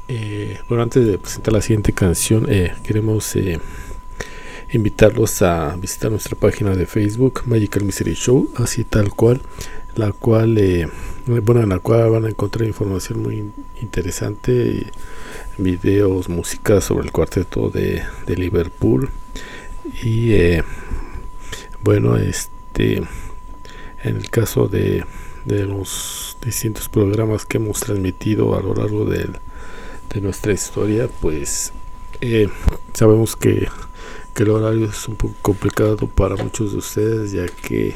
Bueno, antes de presentar la siguiente canción, queremos invitarlos a visitar nuestra página de Facebook, Magical Mystery Show, así tal cual, en la cual van a encontrar información muy interesante, videos, música sobre el cuarteto de Liverpool. Y bueno, en el caso de los distintos programas que hemos transmitido a lo largo de nuestra historia, pues sabemos que el horario es un poco complicado para muchos de ustedes, ya que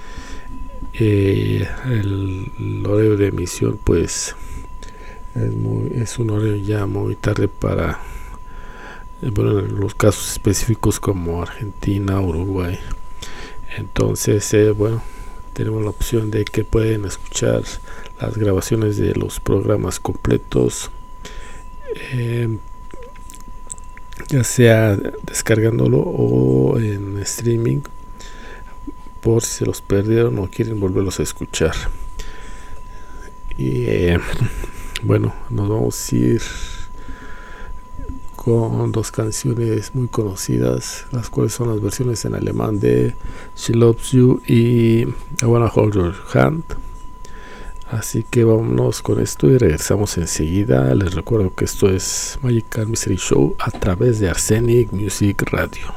el horario de emisión pues es un horario ya muy tarde para en los casos específicos como Argentina, Uruguay. Entonces tenemos la opción de que pueden escuchar las grabaciones de los programas completos, ya sea descargándolo o en streaming, por si se los perdieron o quieren volverlos a escuchar. Y nos vamos a ir con dos canciones muy conocidas, las cuales son las versiones en alemán de She Loves You y I Wanna Hold Your Hand. Así que vámonos con esto y regresamos enseguida. Les recuerdo que esto es Magical Mystery Show a través de Arsenic Music Radio.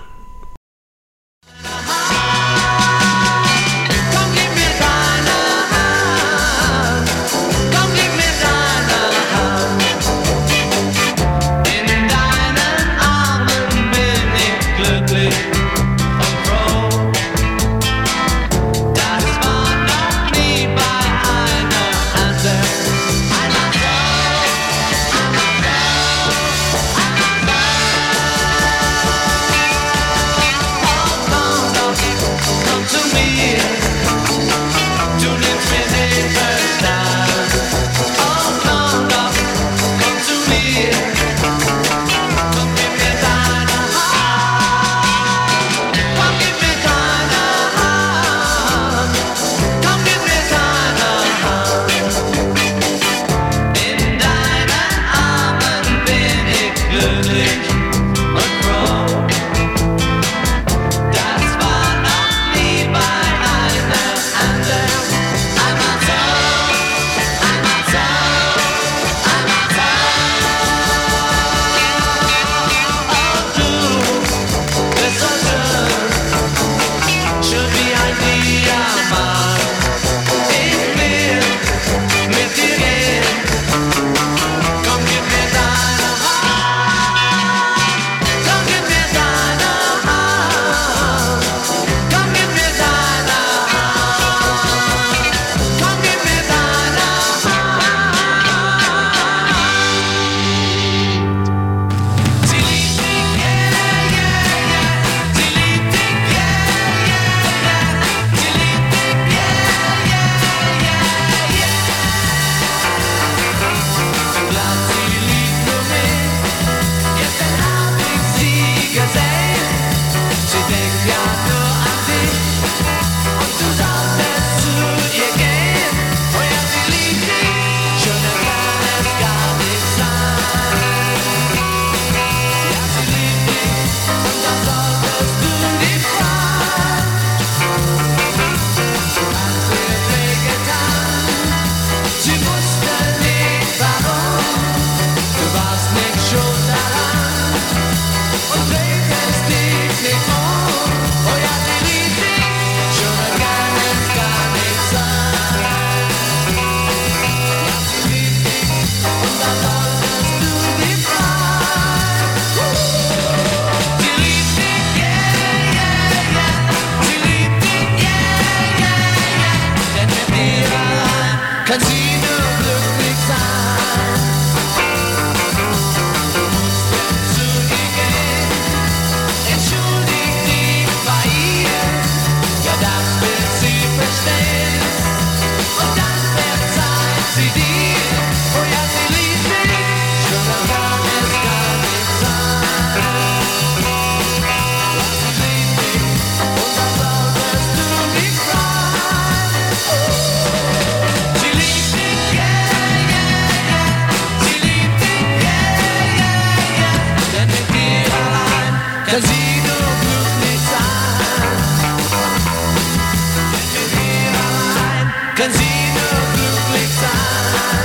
Können Sie nur glücklich sein?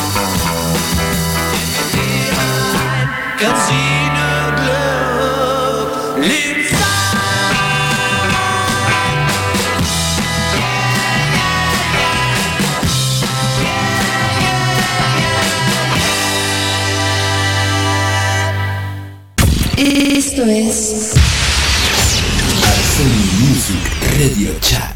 Können Sie nur glücklich sein? Esto es Arsenio Music Radio Chat.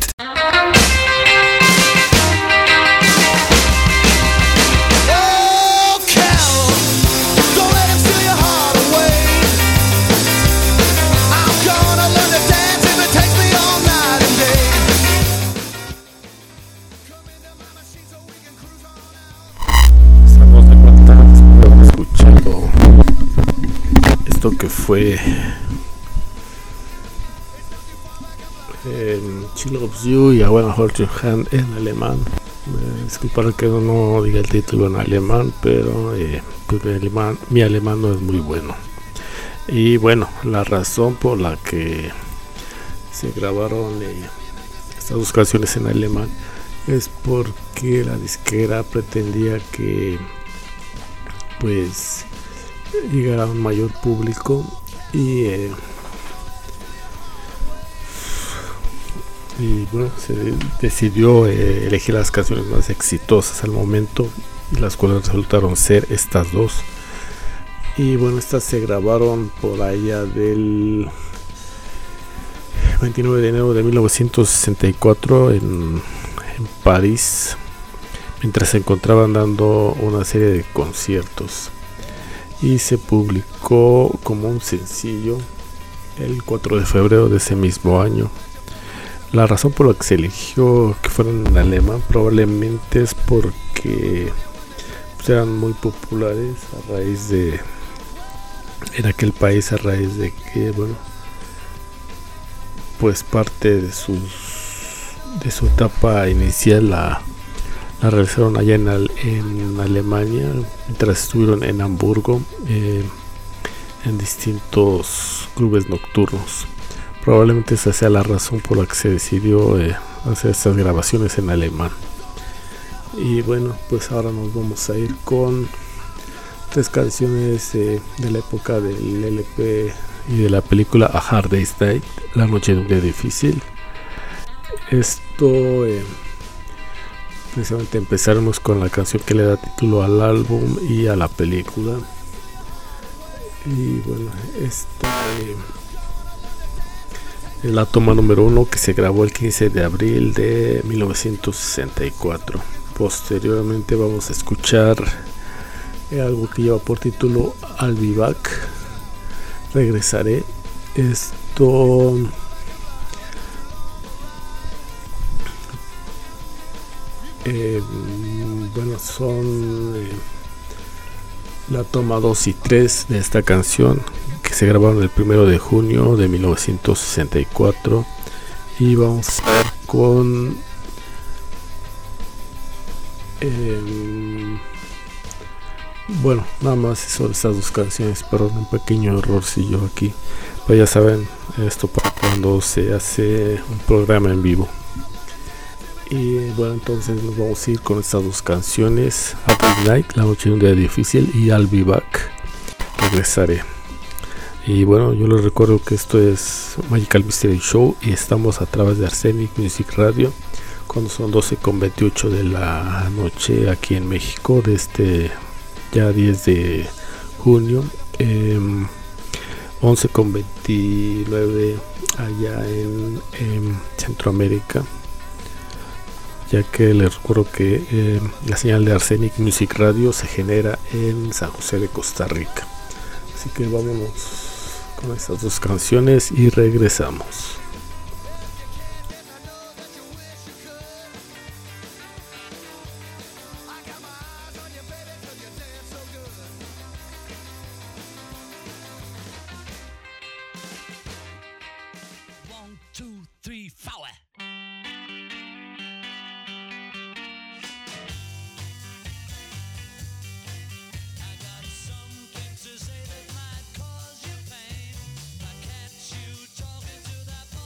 Estamos de vuelta, estamos escuchando esto que fue Chill of You y I Wanna Hold Your Hand en alemán. Disculparé que no diga el título en alemán, pero pues mi alemán no es muy bueno. Y bueno, la razón por la que se grabaron estas dos canciones en alemán es porque la disquera pretendía que pues llegara a un mayor público y bueno, se decidió elegir las canciones más exitosas al momento, y las cuales resultaron ser estas dos. Y bueno, estas se grabaron por allá del 29 de enero de 1964 en París, mientras se encontraban dando una serie de conciertos, y se publicó como un sencillo el 4 de febrero de ese mismo año. La razón por la que se eligió que fueran en alemán probablemente es porque pues, eran muy populares a raíz de en aquel país, a raíz de que bueno, pues parte de su etapa inicial la realizaron allá en Alemania, mientras estuvieron en Hamburgo en distintos clubes nocturnos. Probablemente esa sea la razón por la que se decidió hacer estas grabaciones en alemán. Y bueno, pues ahora nos vamos a ir con tres canciones de la época del LP y de la película A Hard Day's Night, La Noche de un Día Difícil. Esto precisamente empezaremos con la canción que le da título al álbum y a la película. Y bueno, esta es la toma número 1, que se grabó el 15 de abril de 1964. Posteriormente vamos a escuchar algo que lleva por título I'll Be Back, regresaré. Esto bueno, son la toma 2 y 3 de esta canción, que se grabaron el 1 de junio de 1964. Y vamos a ver con bueno, nada más son estas dos canciones, perdón, un pequeño errorcillo aquí, pero ya saben, esto para cuando se hace un programa en vivo. Y bueno, entonces nos vamos a ir con estas dos canciones, Happy Night, La Noche de un Día Difícil, y I'll Be Back, regresaré. Y bueno, yo les recuerdo que esto es Magical Mystery Show y estamos a través de Arsenic Music Radio, cuando son 12:28 de la noche aquí en México, de este ya 10 de junio, 11:29 allá en Centroamérica, ya que les recuerdo que la señal de Arsenic Music Radio se genera en San José de Costa Rica. Así que vámonos con estas dos canciones y regresamos. To say that might cause you pain. I catch you talking to that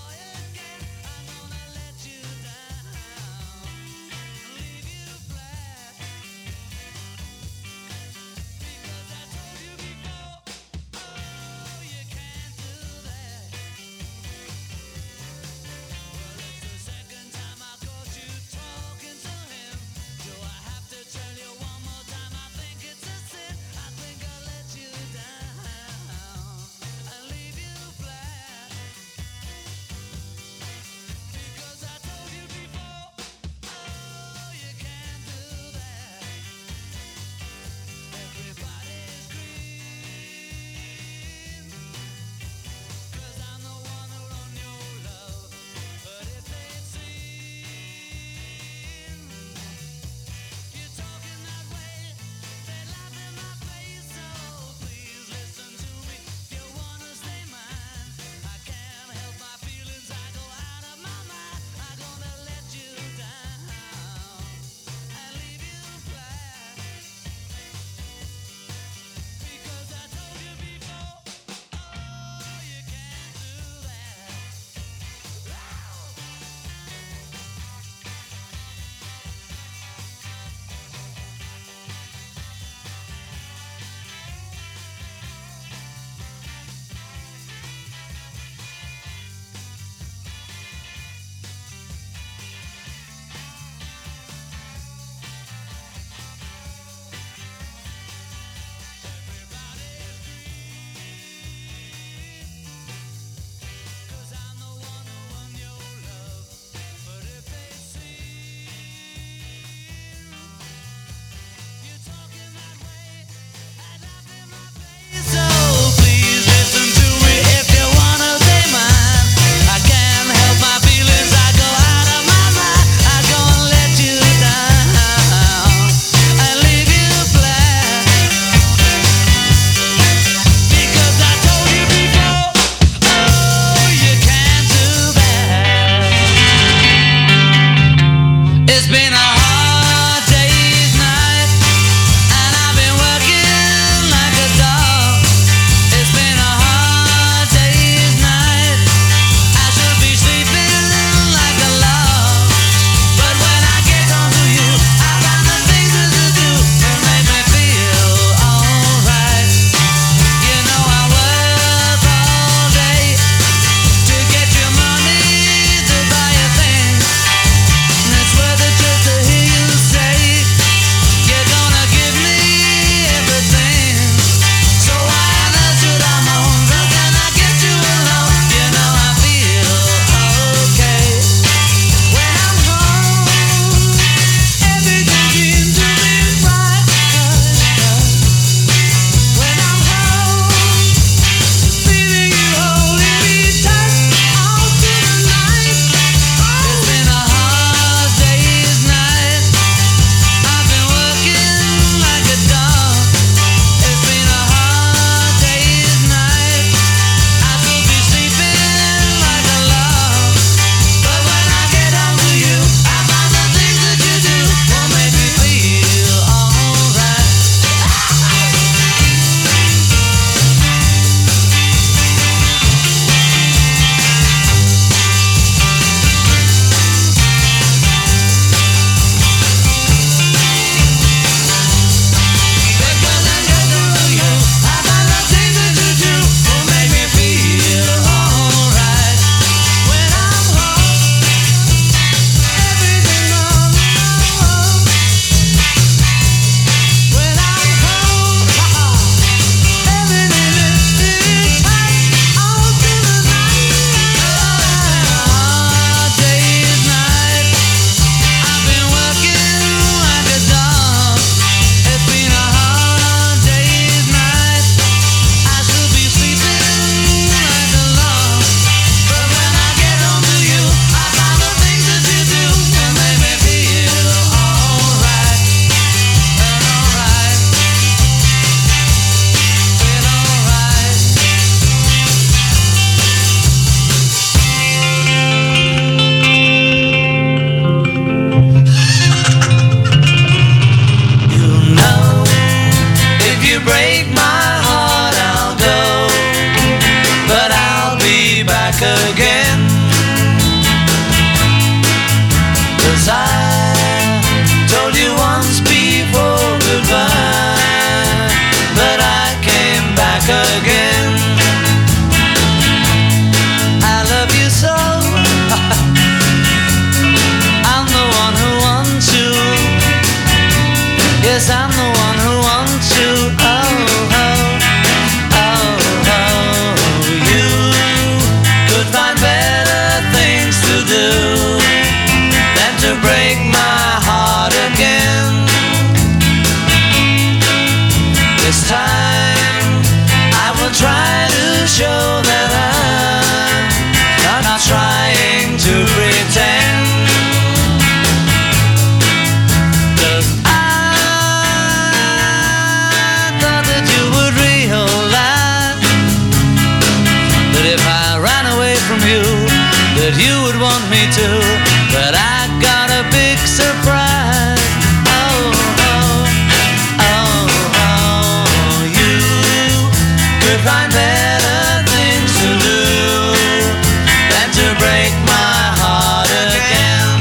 find better things to do than to break my heart again.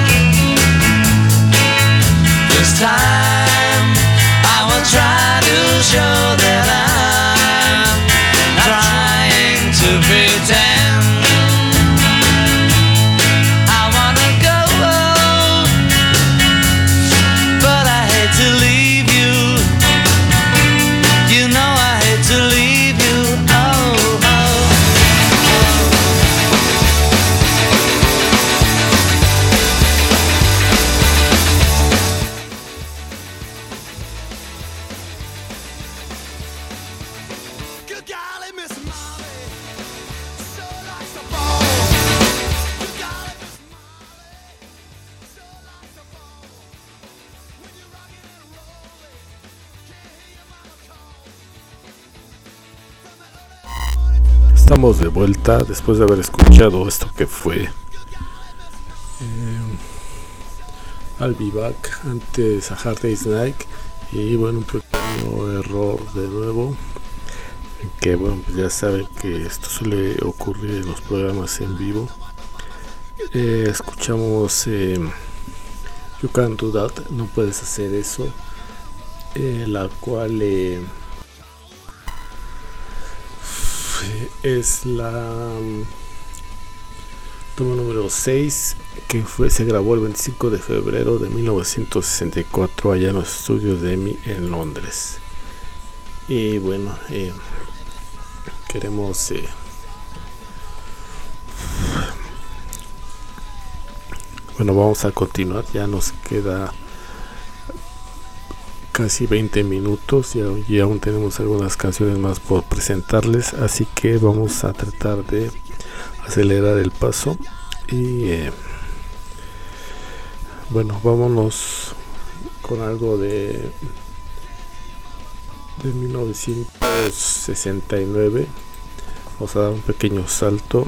This time I will try to show that I'm trying to pretend. I wanna go, but I hate to leave you. You know I hate to leave you. Oh, oh, Good golly, Miss Molly, so likes to ball. Good golly, Miss Molly, so likes to ball. When you're rocking and rolling, can't hear your mama call. Estamos de vuelta después de haber escuchado esto que fue I'll Be Back, antes A Hard Day's Night. Y bueno, un pequeño error de nuevo, que bueno, pues ya saben que esto suele ocurrir en los programas en vivo. Escuchamos You Can't Do That, no puedes hacer eso, la cual es la toma número 6, que se grabó el 25 de febrero de 1964 allá en los estudios de EMI en Londres. Y bueno, queremos bueno, vamos a continuar, ya nos queda casi 20 minutos y aún tenemos algunas canciones más por presentarles, así que vamos a tratar de acelerar el paso y bueno, vámonos con algo de 1969. Vamos a dar un pequeño salto.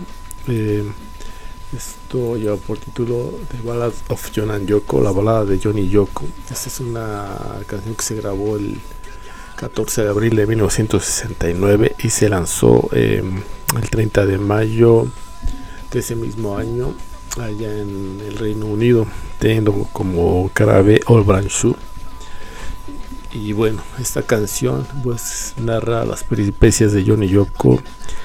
Esto lleva por título The Ballad of John and Yoko, la balada de John y Yoko. Esta es una canción que se grabó el 14 de abril de 1969 y se lanzó el 30 de mayo de ese mismo año allá en el Reino Unido, teniendo como cara B All Brand Shoe. Y bueno, esta canción pues narra las peripecias de John y Yoko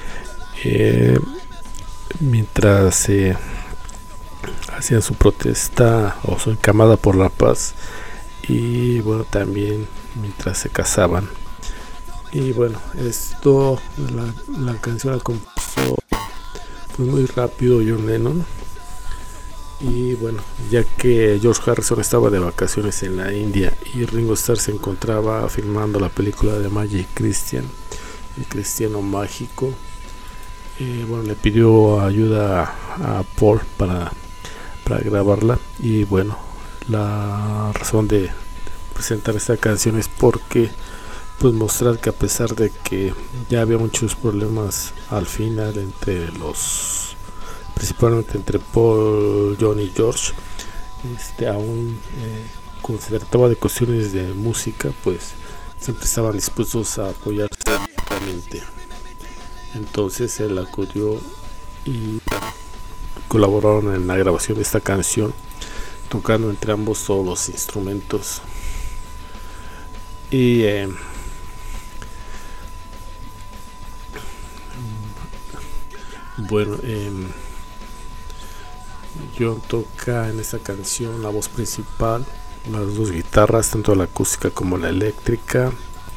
mientras hacían su protesta o su encamada por la paz, y bueno, también mientras se casaban. Y bueno, esto la canción la compuso pues muy rápido John Lennon, y bueno, ya que George Harrison estaba de vacaciones en la India y Ringo Starr se encontraba filmando la película de Magic Christian, el cristiano mágico, bueno, le pidió ayuda a Paul para grabarla. Y bueno, la razón de presentar esta canción es porque pues mostrar que a pesar de que ya había muchos problemas al final principalmente entre Paul, John y George, aún cuando se trataba de cuestiones de música, pues siempre estaban dispuestos a apoyarse mutuamente. Entonces él acudió y colaboraron en la grabación de esta canción, tocando entre ambos todos los instrumentos. Y bueno, John toca en esta canción la voz principal, las dos guitarras, tanto la acústica como la eléctrica,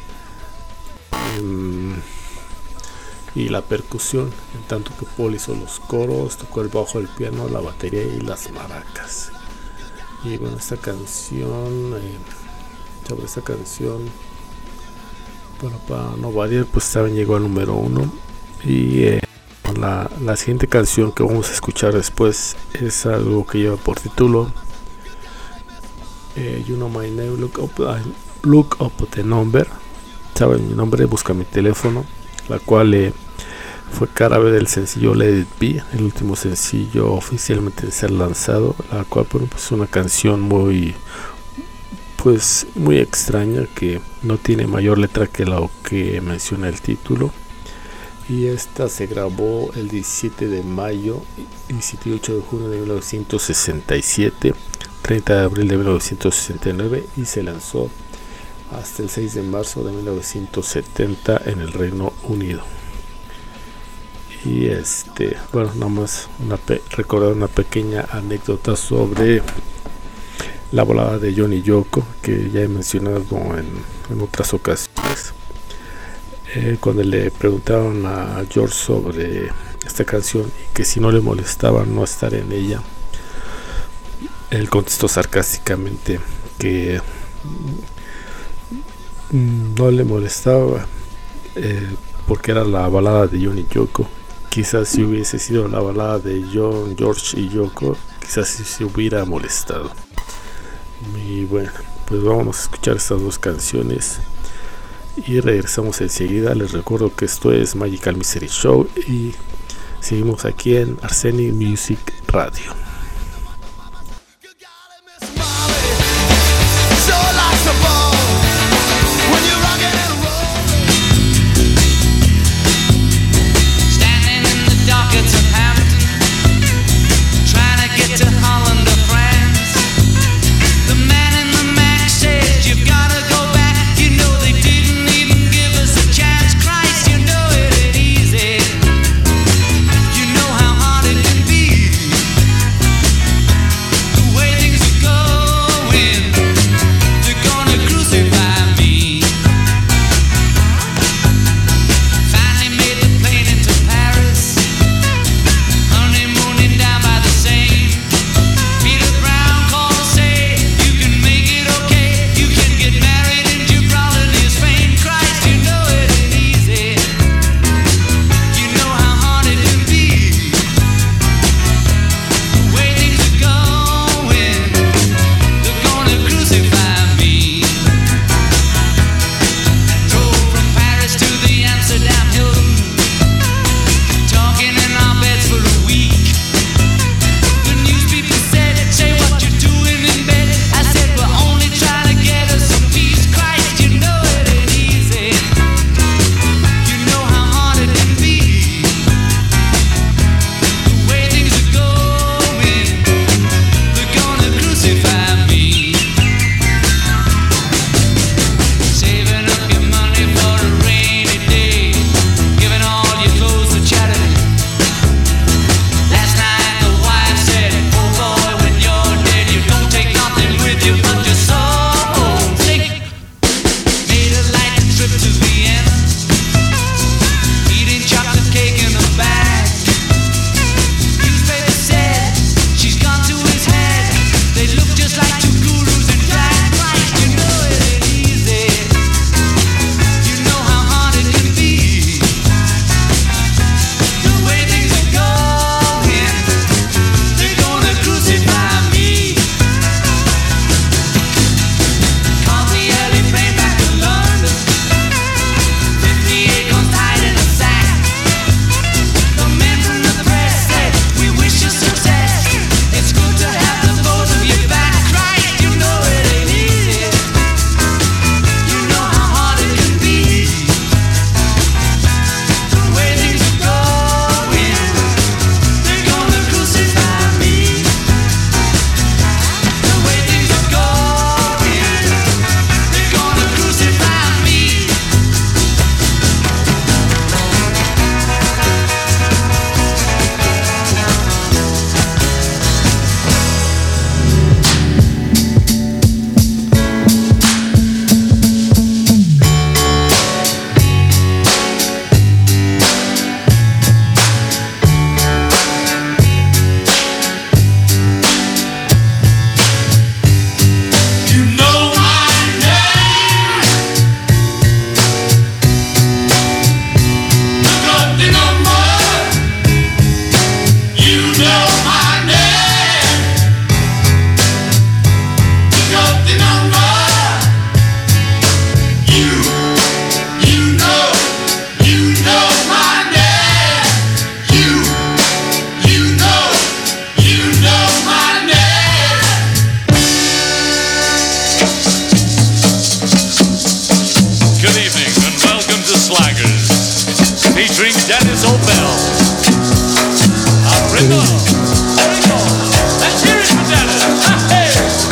y la percusión, en tanto que Paul hizo los coros, tocó el bajo, el piano, la batería y las maracas. Y bueno, esta canción, sobre esta canción, bueno, para no variar, pues también llegó al número 1. Y la siguiente canción que vamos a escuchar después es algo que lleva por título You Know My Name, Look Up the Number, saben mi nombre, busca mi teléfono, la cual fue cara B del sencillo Let It Be, el último sencillo oficialmente de ser lanzado, la cual pues es una canción muy extraña, que no tiene mayor letra que lo que menciona el título. y esta se grabó el 17 de mayo, 18 de junio de 1967, 30 de abril de 1969 y se lanzó hasta el 6 de marzo de 1970 en el Reino Unido. Y bueno, nada más recordar una pequeña anécdota sobre la balada de John y Yoko, que ya he mencionado en otras ocasiones. Cuando le preguntaron a George sobre esta canción y que si no le molestaba no estar en ella, él contestó sarcásticamente que no le molestaba porque era la balada de John y Yoko. Quizás si hubiese sido la balada de John, George y Yoko, quizás sí se hubiera molestado. Y bueno, pues vamos a escuchar estas dos canciones y regresamos enseguida. Les recuerdo que esto es Magical Mystery Show y seguimos aquí en Arsenic Music Radio. You know how hard it can be.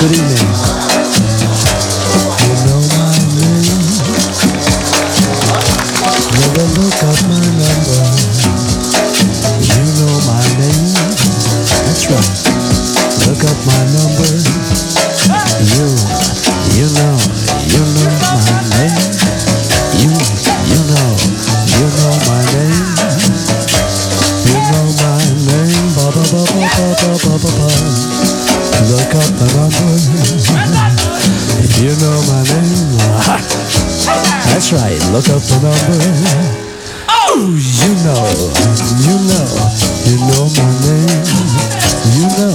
Good evening. You know my name. Never look up my number. You know my name. That's right. Look up my number. You know my name. You know my name. You know my name. Ba ba ba ba ba ba ba ba. Look up the number. You know my name. That's right. Look up the number. Oh, you know my name. You know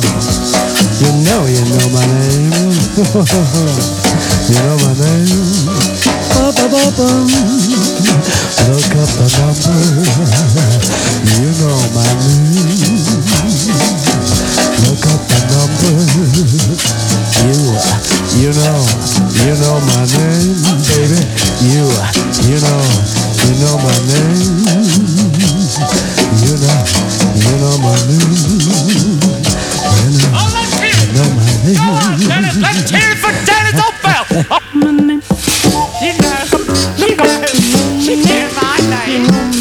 my name. You know my name. Ba ba ba ba. Look up the number. You know my name. Look up the number. You know my name, baby. You know my name. You know my name. You know my name. Let's hear it for Dennis O'Bell. My name. You know my name.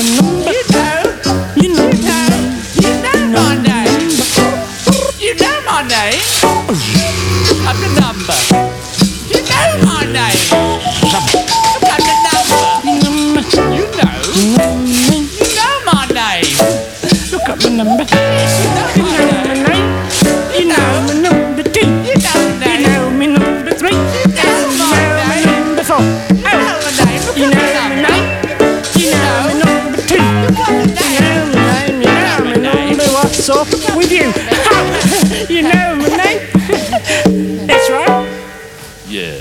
You know my name. You know my name. Up the number. You know my name. Up the number. You know my name. Look up the number. You know my name. You know my number 2. You know my number 3. You know my number 4. You know my name. You know my number 2. You know my number. What's up with you? You know my name. That's right. Yeah.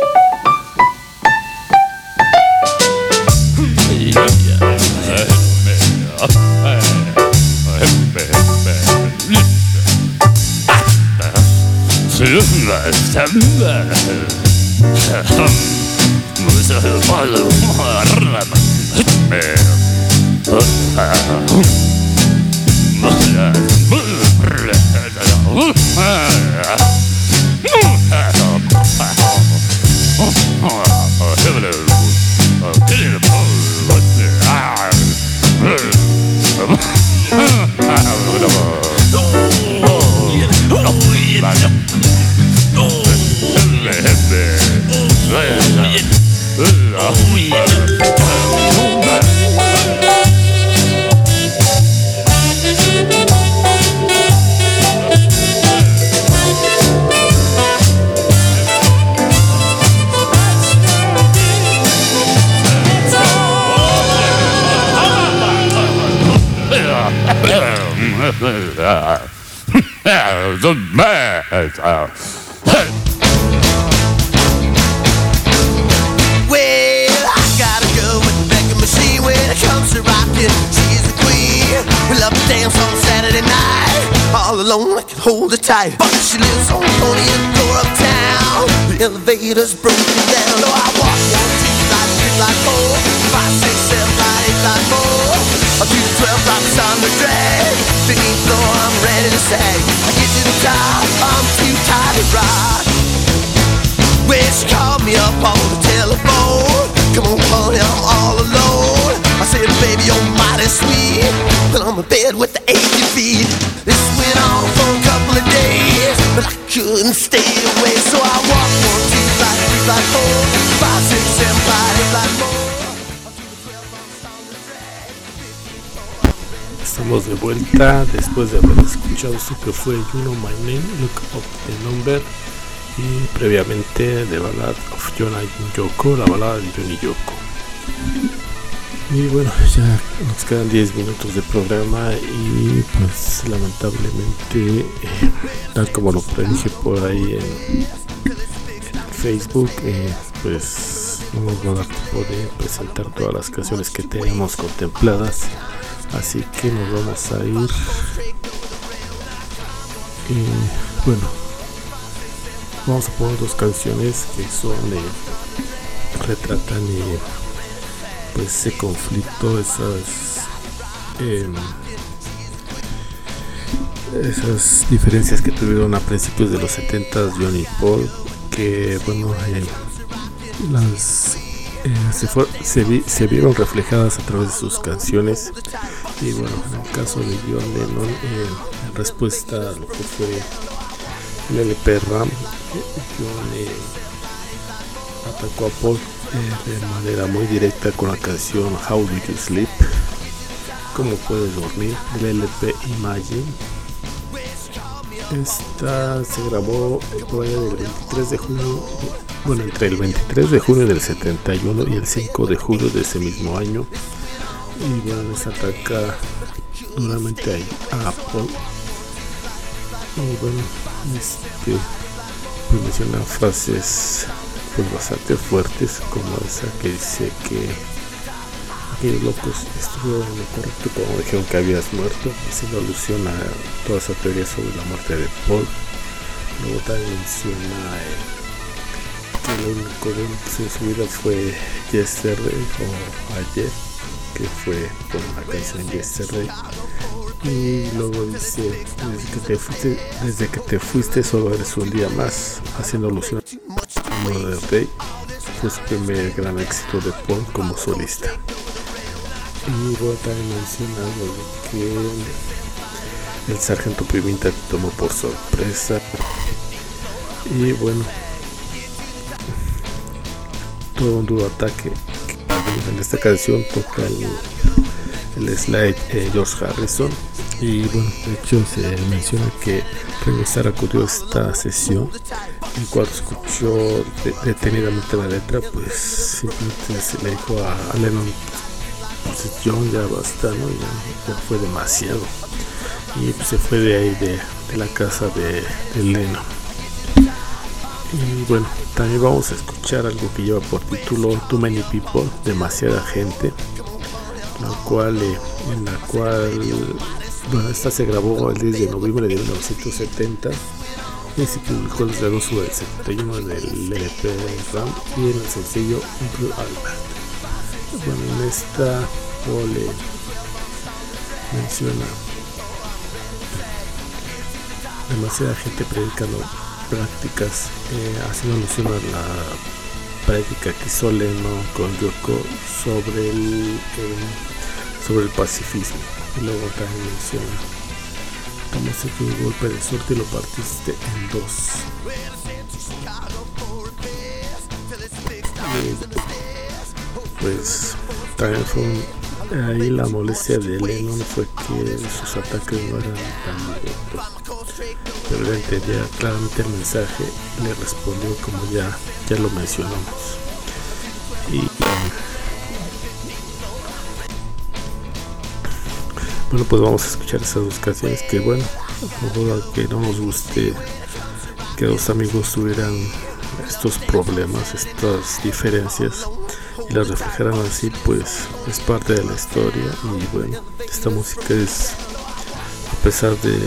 The man. Well, I gotta go with the Becca machine when it comes to rocking. She's the queen. We love to dance on Saturday night. All alone, I can hold her tight. But she lives on the 20th floor of town. The elevator's broken down. So I walk 1, 2, 3, like 4, 5, 6, 7, 8, like 4. Up to the 12th, I'm on the drag. 15th floor, I'm ready to sag. I get to the top, I'm too tired to rock. Well, she called me up on the telephone. Come on, honey, I'm all alone. I said, baby, you're mighty sweet, but I'm in bed with the achy feet. This went on for a couple of days, but I couldn't stay away. So I walked 1, 2, 3, 4, 5, 6, 7, 8, 4. Estamos de vuelta después de haber escuchado esto que fue You Know My Name, Look Up the Number, y previamente The Ballad of John and Yoko, la balada de John y Yoko. Y bueno, ya nos quedan 10 minutos de programa y pues lamentablemente, tal como lo predije por ahí en Facebook, pues no nos va a dar tiempo de presentar todas las canciones que teníamos contempladas. Así que nos vamos a ir. Bueno, vamos a poner 2 canciones que son retratan pues ese conflicto, esas esas diferencias que tuvieron a principios de los 70s John y Paul, que bueno, se vieron reflejadas a través de sus canciones. Y bueno, en el caso de John Lennon, en respuesta a lo que fue el LP Ram, John atacó a Paul de manera muy directa con la canción How Do You Sleep, ¿Cómo puedes dormir?, del LP Imagine. Esta se grabó por allá del 23 de junio, bueno, entre el 23 de junio del 71 y el 5 de julio de ese mismo año. Y bueno, les ataca duramente a Paul. Y bueno, pues menciona frases pues bastante fuertes, como esa que dice que aquellos locos estuvieron en lo correcto cuando dijeron que habías muerto, haciendo alusión a toda esa teoría sobre la muerte de Paul. Luego también menciona que lo único bueno que en su vida fue Yesterday o Ayer, que fue por la canción Yesterday. Y luego dice, desde que te fuiste solo eres un día más, haciendo alusión a Mother Day, fue su primer gran éxito de Paul como solista. Y luego también menciona algo de que el sargento Pimienta te tomó por sorpresa. Y bueno, todo un duro ataque. En esta canción toca el slide George Harrison. Y bueno, de hecho se menciona que Ringo Starr acudió a esta sesión y cuando escuchó detenidamente la letra, pues simplemente se le dijo a Lennon, pues John, ya basta, ¿no? Ya fue demasiado. Y pues se fue de ahí, de la casa de Lennon. Y bueno, también vamos a escuchar algo que lleva por título Too Many People, demasiada gente, en la cual bueno, esta se grabó el 10 de noviembre de 1970 y se publicó el 2 de agosto del 71 en el LP Ram y en el sencillo Blue Albert. Bueno, en esta Paul menciona demasiada gente predicando prácticas, haciendo alusión a la práctica que hizo Lennon con Yoko sobre el pacifismo. Y luego también menciona: tomaste un golpe de suerte y lo partiste en dos. Y pues también fue ahí la molestia de Lennon fue que sus ataques no eran tan directos, pero él entendía claramente el mensaje y le respondió como ya lo mencionamos. Y bueno, pues vamos a escuchar esas dos canciones que, bueno, que no nos guste que los amigos tuvieran estos problemas, estas diferencias y las reflejaran así, pues es parte de la historia. Y bueno, esta música es, a pesar de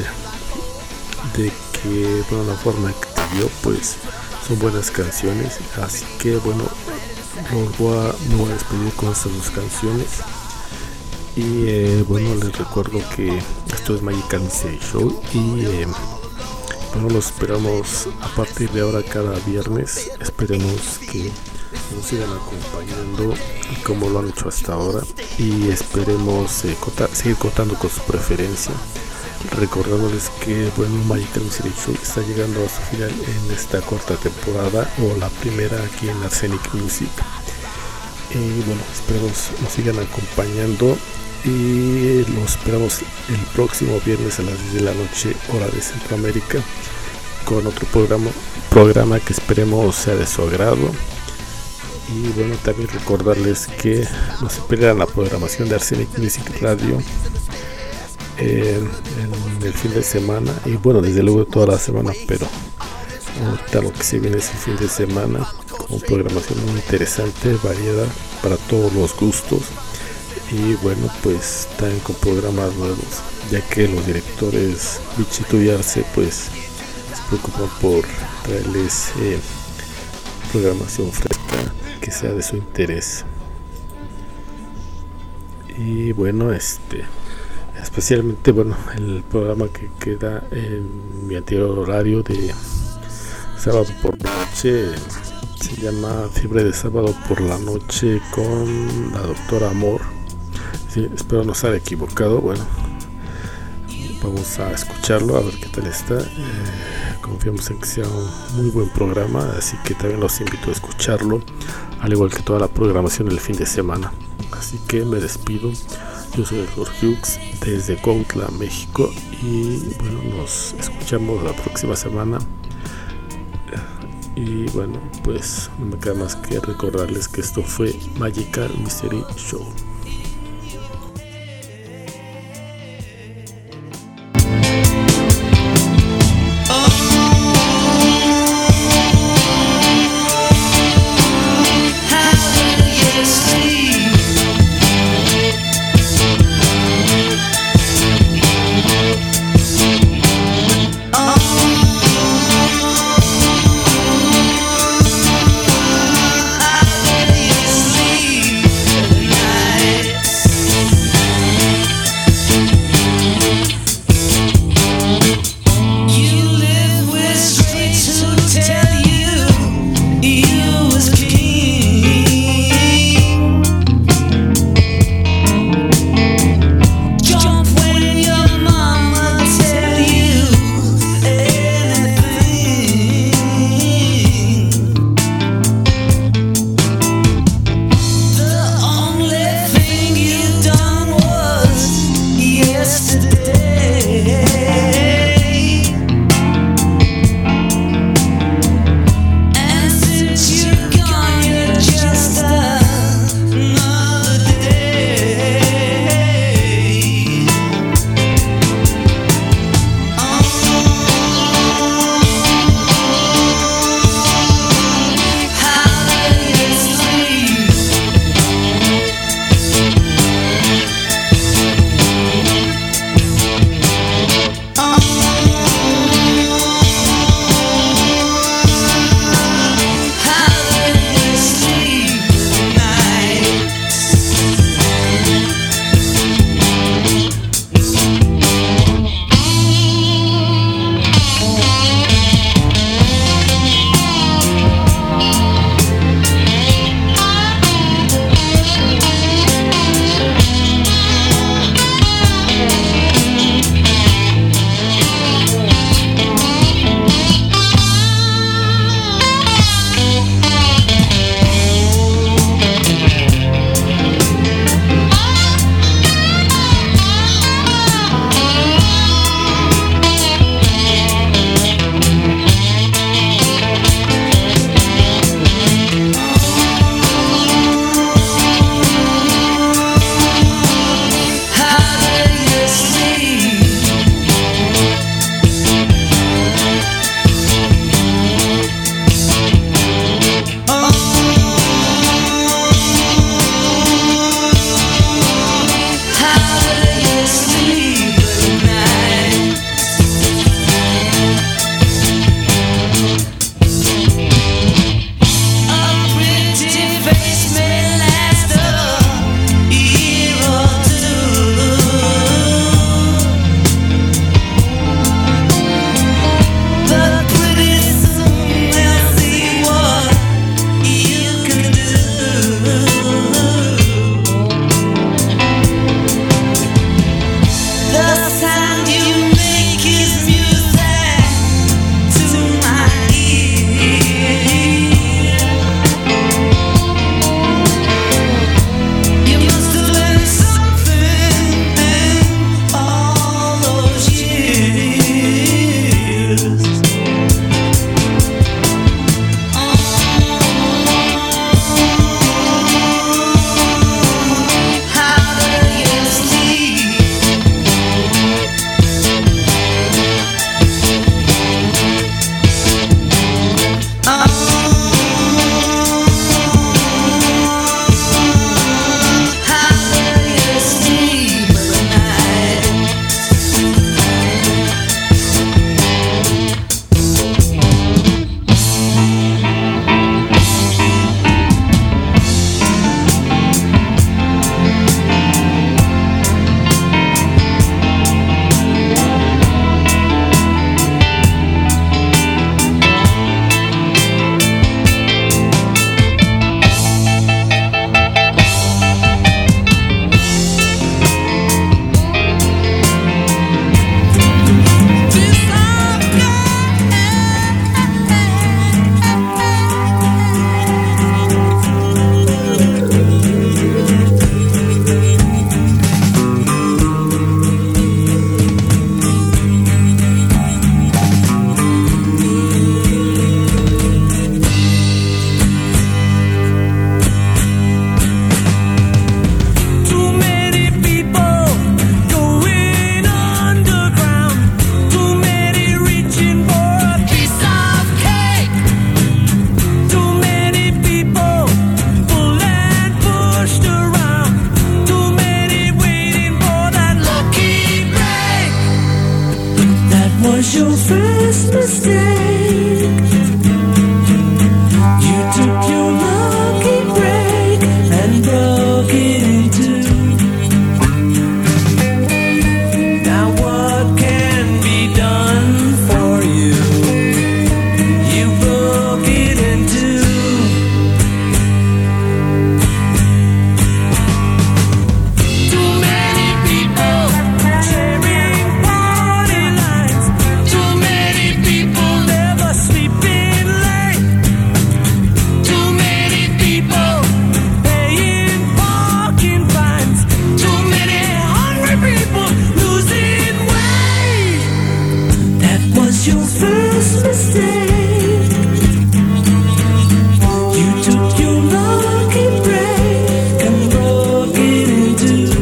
que, bueno, la forma que te dio, pues son buenas canciones, así que bueno, me voy a despedir con estas dos canciones. Y bueno, les recuerdo que esto es Magical Mystery Show y bueno, los esperamos a partir de ahora cada viernes. Esperemos que nos sigan acompañando como lo han hecho hasta ahora y esperemos seguir contando con su preferencia, recordándoles que bueno, Magical Mystery Show está llegando a su final en esta cuarta temporada, o la primera aquí en Arsenic Music. Y bueno, esperemos nos sigan acompañando y los esperamos el próximo viernes a las 10 de la noche, hora de Centroamérica, con otro programa que esperemos sea de su agrado. Y bueno, también recordarles que nos esperan la programación de Arsenic Music Radio en el fin de semana, y bueno, desde luego toda la semana, pero ahorita lo que se viene es el fin de semana con programación muy interesante, variada para todos los gustos. Y bueno, pues también con programas nuevos, ya que los directores Bichito y Arce pues se preocupan por traerles programación fresca que sea de su interés. Y bueno, eso especialmente, bueno, el programa que queda en mi anterior horario de sábado por la noche. Se llama Fiebre de Sábado por la Noche con la doctora Amor. Sí, espero no estar equivocado. Bueno, vamos a escucharlo, a ver qué tal está. Confiamos en que sea un muy buen programa, así que también los invito a escucharlo, al igual que toda la programación del fin de semana. Así que me despido. Yo soy el Jorge Hughes desde Cuautla, México, y bueno, nos escuchamos la próxima semana. Y bueno, pues no me queda más que recordarles que esto fue Magical Mystery Show. Night your first mistake. You took your lucky break and broke it in two. Now what can be done for you? You broke it in two. Too many people sharing party lines. Too many people never sleeping late. Too many people paying parking fines. Too many hungry people losing weight. That was your first mistake. You took your lucky break and broke it in two.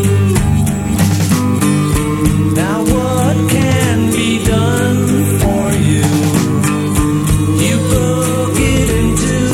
Now what can be done for you? You broke it in two.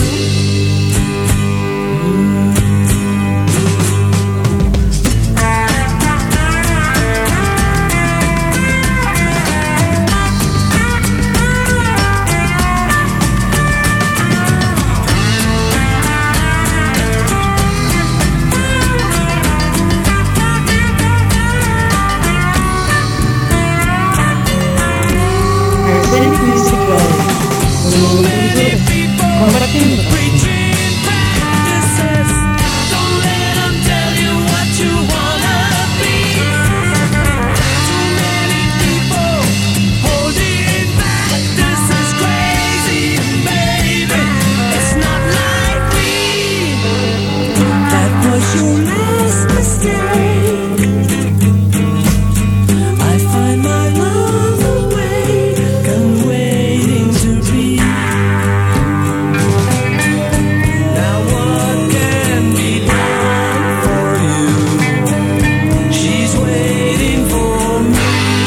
Aesthetic Music Radio. Compartiendo. Preaching practices. Don't let them tell you what you wanna be. Too many people holding back. This is crazy, baby. It's not like me. That was your last mistake. I find my love awake and waiting to be. Now what can be done for you? She's waiting for me.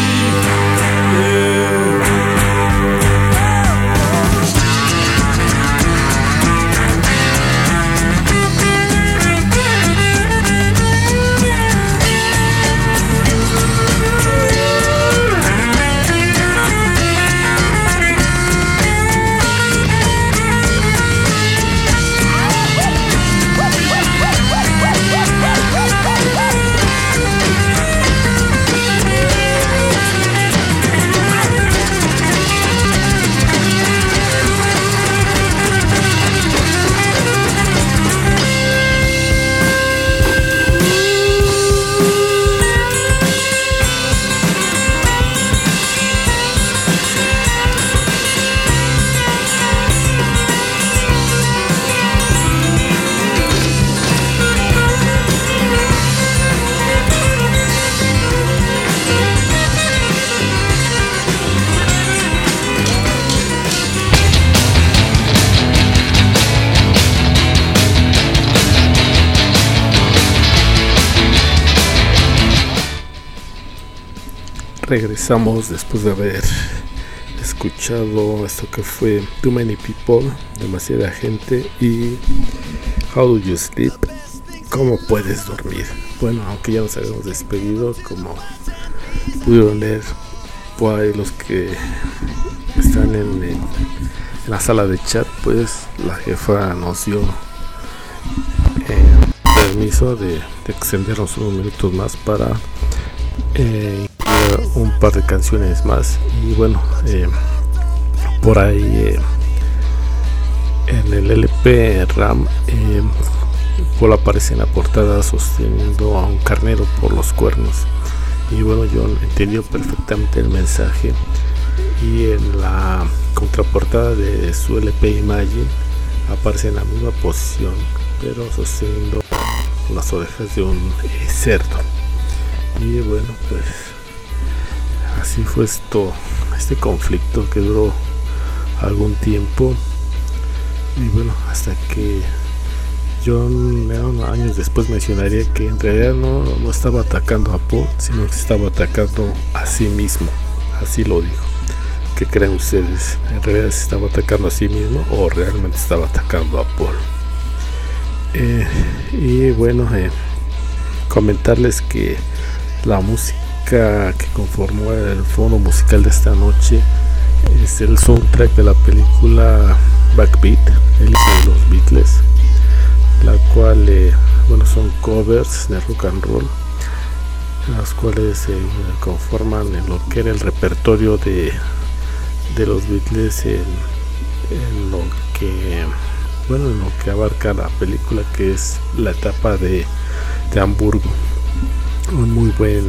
Regresamos después de haber escuchado esto que fue Too Many People, demasiada gente, y How Do You Sleep, ¿cómo puedes dormir? Bueno, aunque ya nos habíamos despedido, como pudieron ver por ahí los que están en la sala de chat, pues la jefa nos dio permiso de extendernos unos minutos más para un par de canciones más. Y bueno, por ahí en el LP RAM Paul aparece en la portada sosteniendo a un carnero por los cuernos, y bueno, yo entendí perfectamente el mensaje. Y en la contraportada de su LP Imagine aparece en la misma posición, pero sosteniendo las orejas de un cerdo. Y bueno, pues así fue este conflicto que duró algún tiempo. Y bueno, hasta que John años después mencionaría que en realidad no estaba atacando a Paul, sino que estaba atacando a sí mismo. Así lo dijo. ¿Qué creen ustedes? ¿En realidad se estaba atacando a sí mismo o realmente estaba atacando a Paul? Y bueno, comentarles que la música música que conformó el fondo musical de esta noche es el soundtrack de la película Backbeat, el hijo de los Beatles, la cual son covers de rock and roll, las cuales se conforman en lo que era el repertorio de los Beatles en lo que abarca la película, que es la etapa de Hamburgo. Un muy buen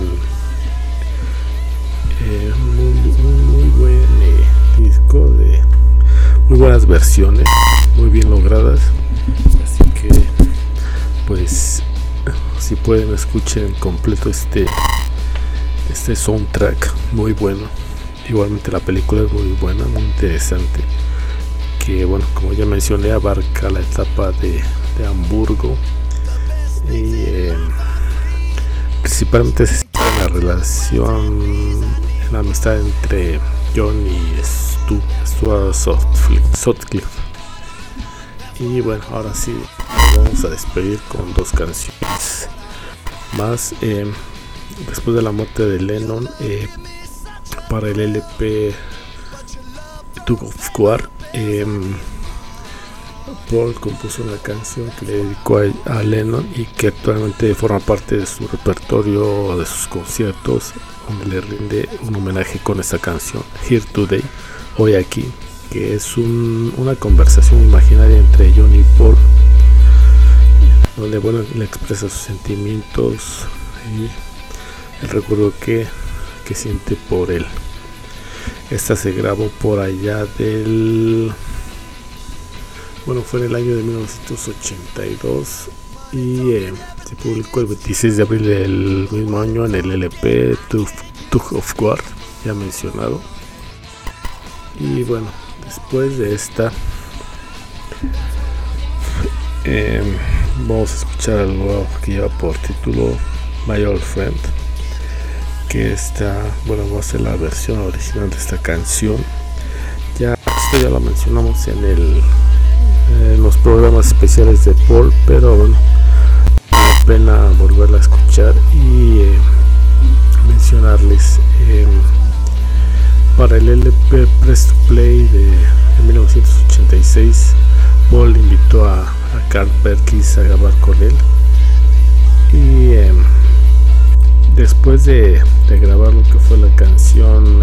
disco de muy buenas versiones, muy bien logradas, así que pues si pueden escuchen completo este soundtrack muy bueno. Igualmente la película es muy buena, muy interesante, que como ya mencioné, abarca la etapa de Hamburgo y principalmente se centra en la relación, en la amistad entre John y Stuart Sutcliffe. Y ahora sí nos vamos a despedir con dos canciones más. Después de la muerte de Lennon, para el LP Tug of War, Paul compuso una canción que le dedicó a Lennon y que actualmente forma parte de su repertorio, de sus conciertos, donde le rinde un homenaje con esta canción, Here Today, Hoy Aquí, que es una conversación imaginaria entre John y Paul, donde le expresa sus sentimientos y el recuerdo que siente por él. Esta se grabó por allá fue en el año de 1982 y se publicó el 26 de abril del mismo año en el LP Tug of War, ya mencionado. Y después de esta vamos a escuchar algo que lleva por título My Old Friend, que va a ser la versión original de esta canción. Ya lo mencionamos en los programas especiales de Paul, pero vale la pena volverla a escuchar y mencionarles. Para el LP Press to Play de 1986, Paul invitó a Carl Perkins a grabar con él, y después de grabar lo que fue la canción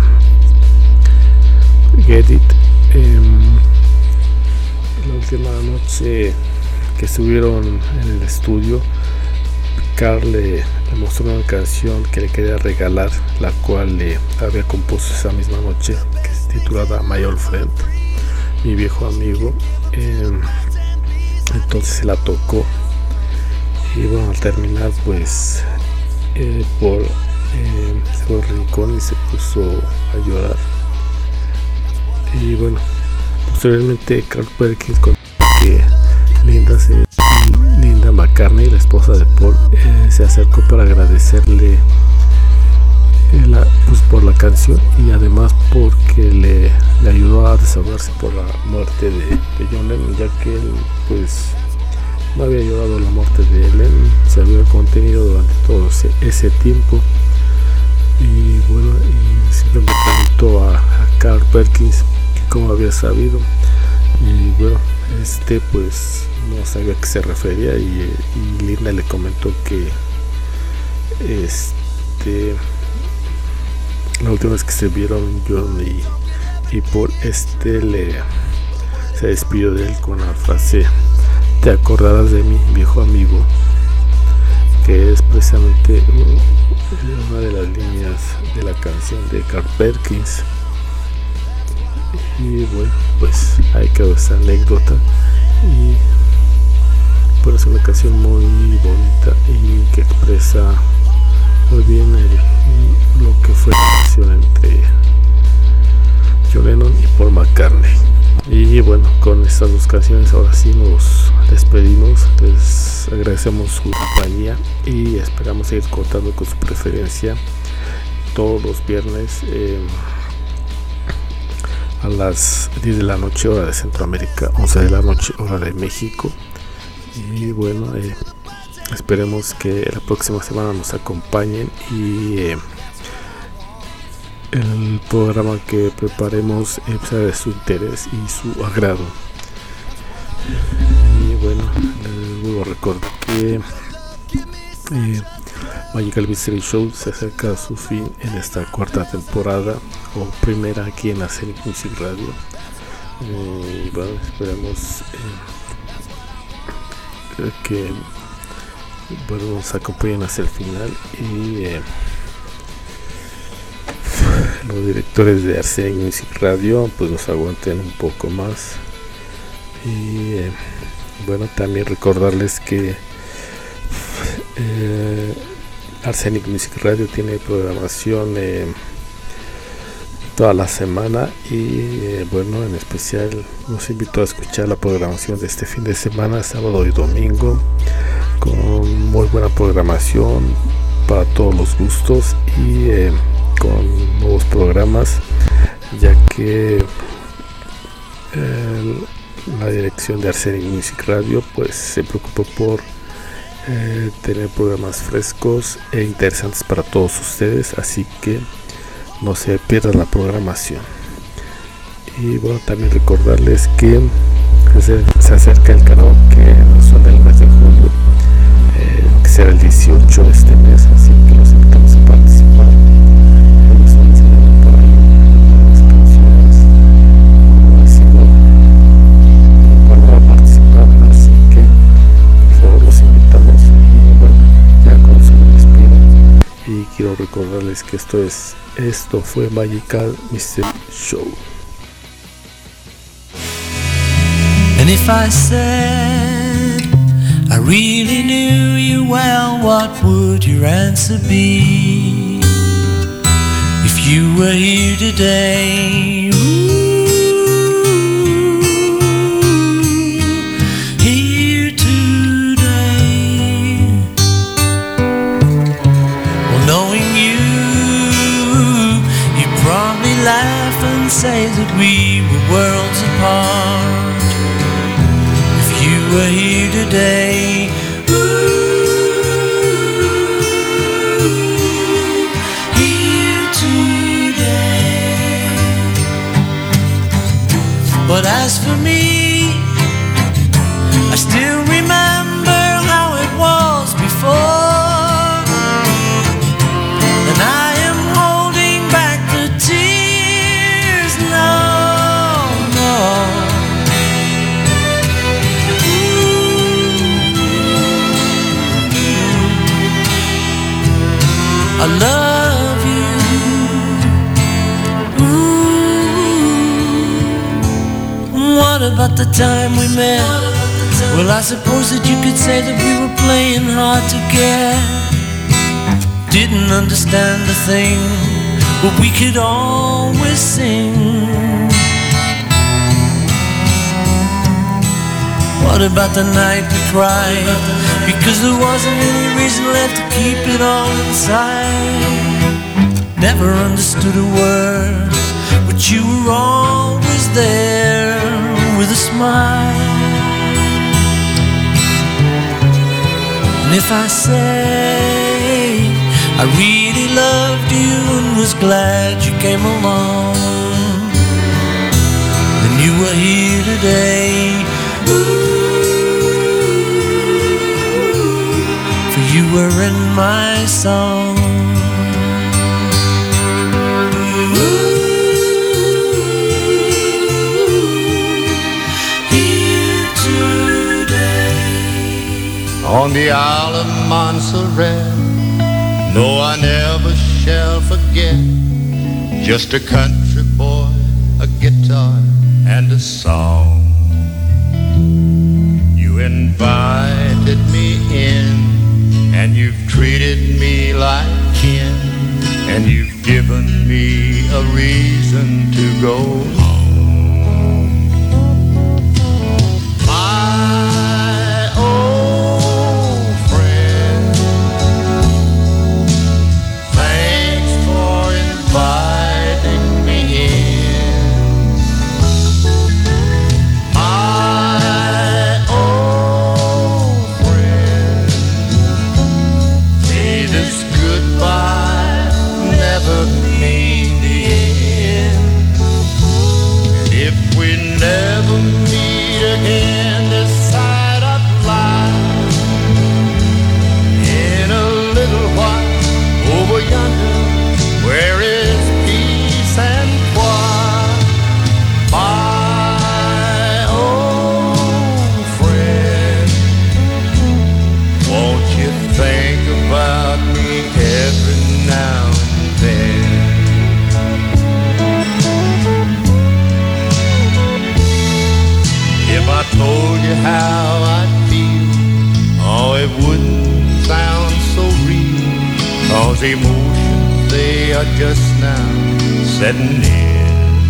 Get It, la última noche que estuvieron en el estudio, Carl le mostró una canción que le quería regalar, la cual le había compuesto esa misma noche, que es titulada My Old Friend, mi viejo amigo. Entonces se la tocó y al terminar Paul se fue al rincón y se puso a llorar. Y posteriormente Carl Perkins contó que Linda McCartney, la esposa de Paul, se acercó para agradecerle por la canción, y además porque le ayudó a desahogarse por la muerte de John Lennon, ya que él no había llorado la muerte de Lennon, se había contenido durante todo ese tiempo. Y simplemente preguntó a Carl Perkins que cómo había sabido, y no sabía a qué se refería, y Linda le comentó que la última vez que se vieron John y Paul, se despidió de él con la frase "Te acordarás de mí, viejo amigo", que es precisamente una de las líneas de la canción de Carl Perkins. Y ahí quedó esa anécdota, pero es una canción muy bonita y que expresa muy bien lo que fue la relación entre John Lennon y Paul McCartney. Y con estas dos canciones ahora sí nos despedimos. Les agradecemos su compañía y esperamos seguir contando con su preferencia todos los viernes a las 10 de la noche hora de Centroamérica, 11 de la noche hora de México. Y esperemos que la próxima semana nos acompañen y el programa que preparemos sea de su interés y su agrado. Y bueno, les vuelvo a recordar que Magical Mystery Show se acerca a su fin en esta cuarta temporada o primera aquí en Arsenic Music Radio. Y bueno, esperamos que nos acompañen hasta el final y los directores de Arsenic Music Radio pues nos aguanten un poco más. Y bueno, también recordarles que Arsenic Music Radio tiene programación toda la semana y bueno, en especial los invito a escuchar la programación de este fin de semana, sábado y domingo, con muy buena programación para todos los gustos y con nuevos programas, ya que la dirección de Arsenic Music Radio pues se preocupó por tener programas frescos e interesantes para todos ustedes, así que no se pierdan la programación. Y bueno, también recordarles que se acerca el karaoke mensual del mes de julio, que será el 18 de este mes, así que los invitamos a participar. Vamos a enseñar por ahí las canciones, para participar, así que por favor los invitamos. Y bueno, ya con eso me despido y quiero recordarles que esto fue Magical Mystery Show. And if I said I really knew you well, what would your answer be? If you were here today, here today. Well, knowing you probably laugh and say that we were worlds apart. If you were here today, here today. But as for me, I still remember how it was before, and I am holding back the tears now. I love you. What about the time we met? Well, I suppose that you could say that we were playing hard to get. Didn't understand a thing, but we could always sing. What about the night we cried? Because there wasn't any reason left to keep it all inside. Never understood a word, but you were always there with a smile. And if I say I really loved you and was glad you came along, then you were here today. For you were in my song. Here today. On the Isle of Montserrat, no, I never shall forget. Just a country boy, a guitar, and a song. You invited me in, and you've treated me like kin, and you've given me a reason to go home. My old friend, thanks for inviting me in. My old friend, again this side of life. In a little while, over yonder, where is peace and quiet, my old friend, won't you think about me every now and then? If I told you how I feel, oh, it wouldn't sound so real, 'cause emotions, they are just now setting in.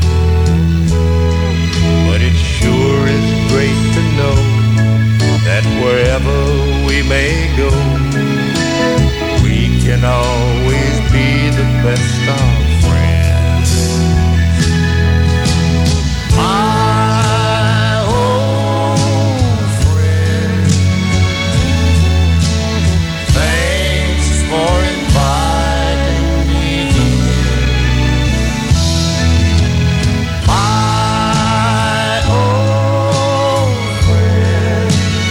But it sure is great to know that wherever we may go, we can always be the best of friends. My old friend, thanks for inviting me here. My old friend,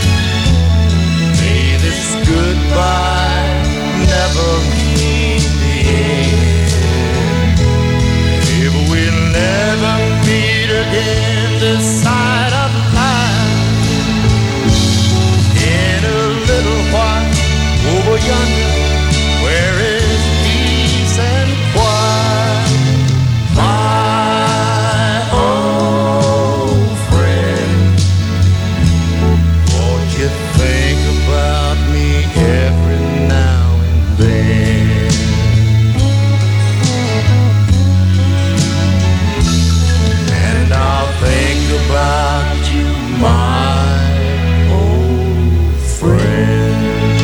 may this goodbye never mean the end. If we'll never meet again this side of life, in a little while, over yonder, where is peace and quiet, my old friend, won't you think about me every now and then? And I'll think about you, my old friend.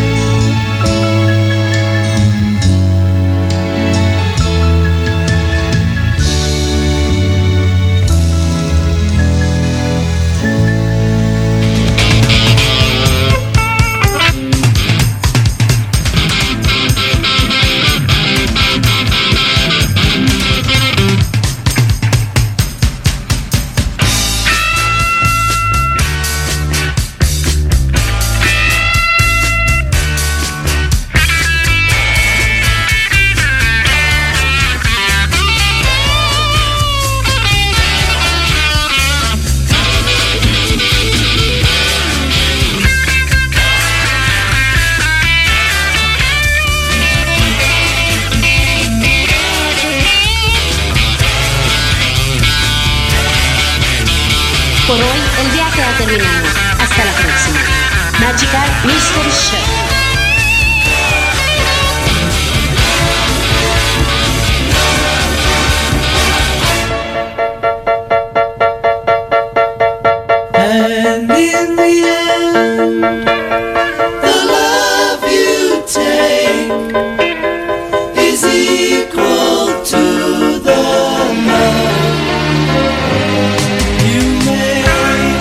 Por hoy el viaje ha terminado. Hasta la próxima. Magical Mystery Show. And in the end, the love you take is equal to the love you make.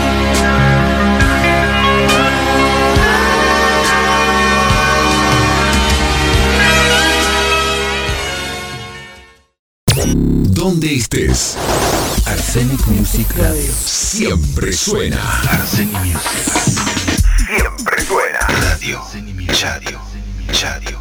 Donde estés, Arsenic Music Radio siempre suena. Arsenic Music siempre suena. Radio.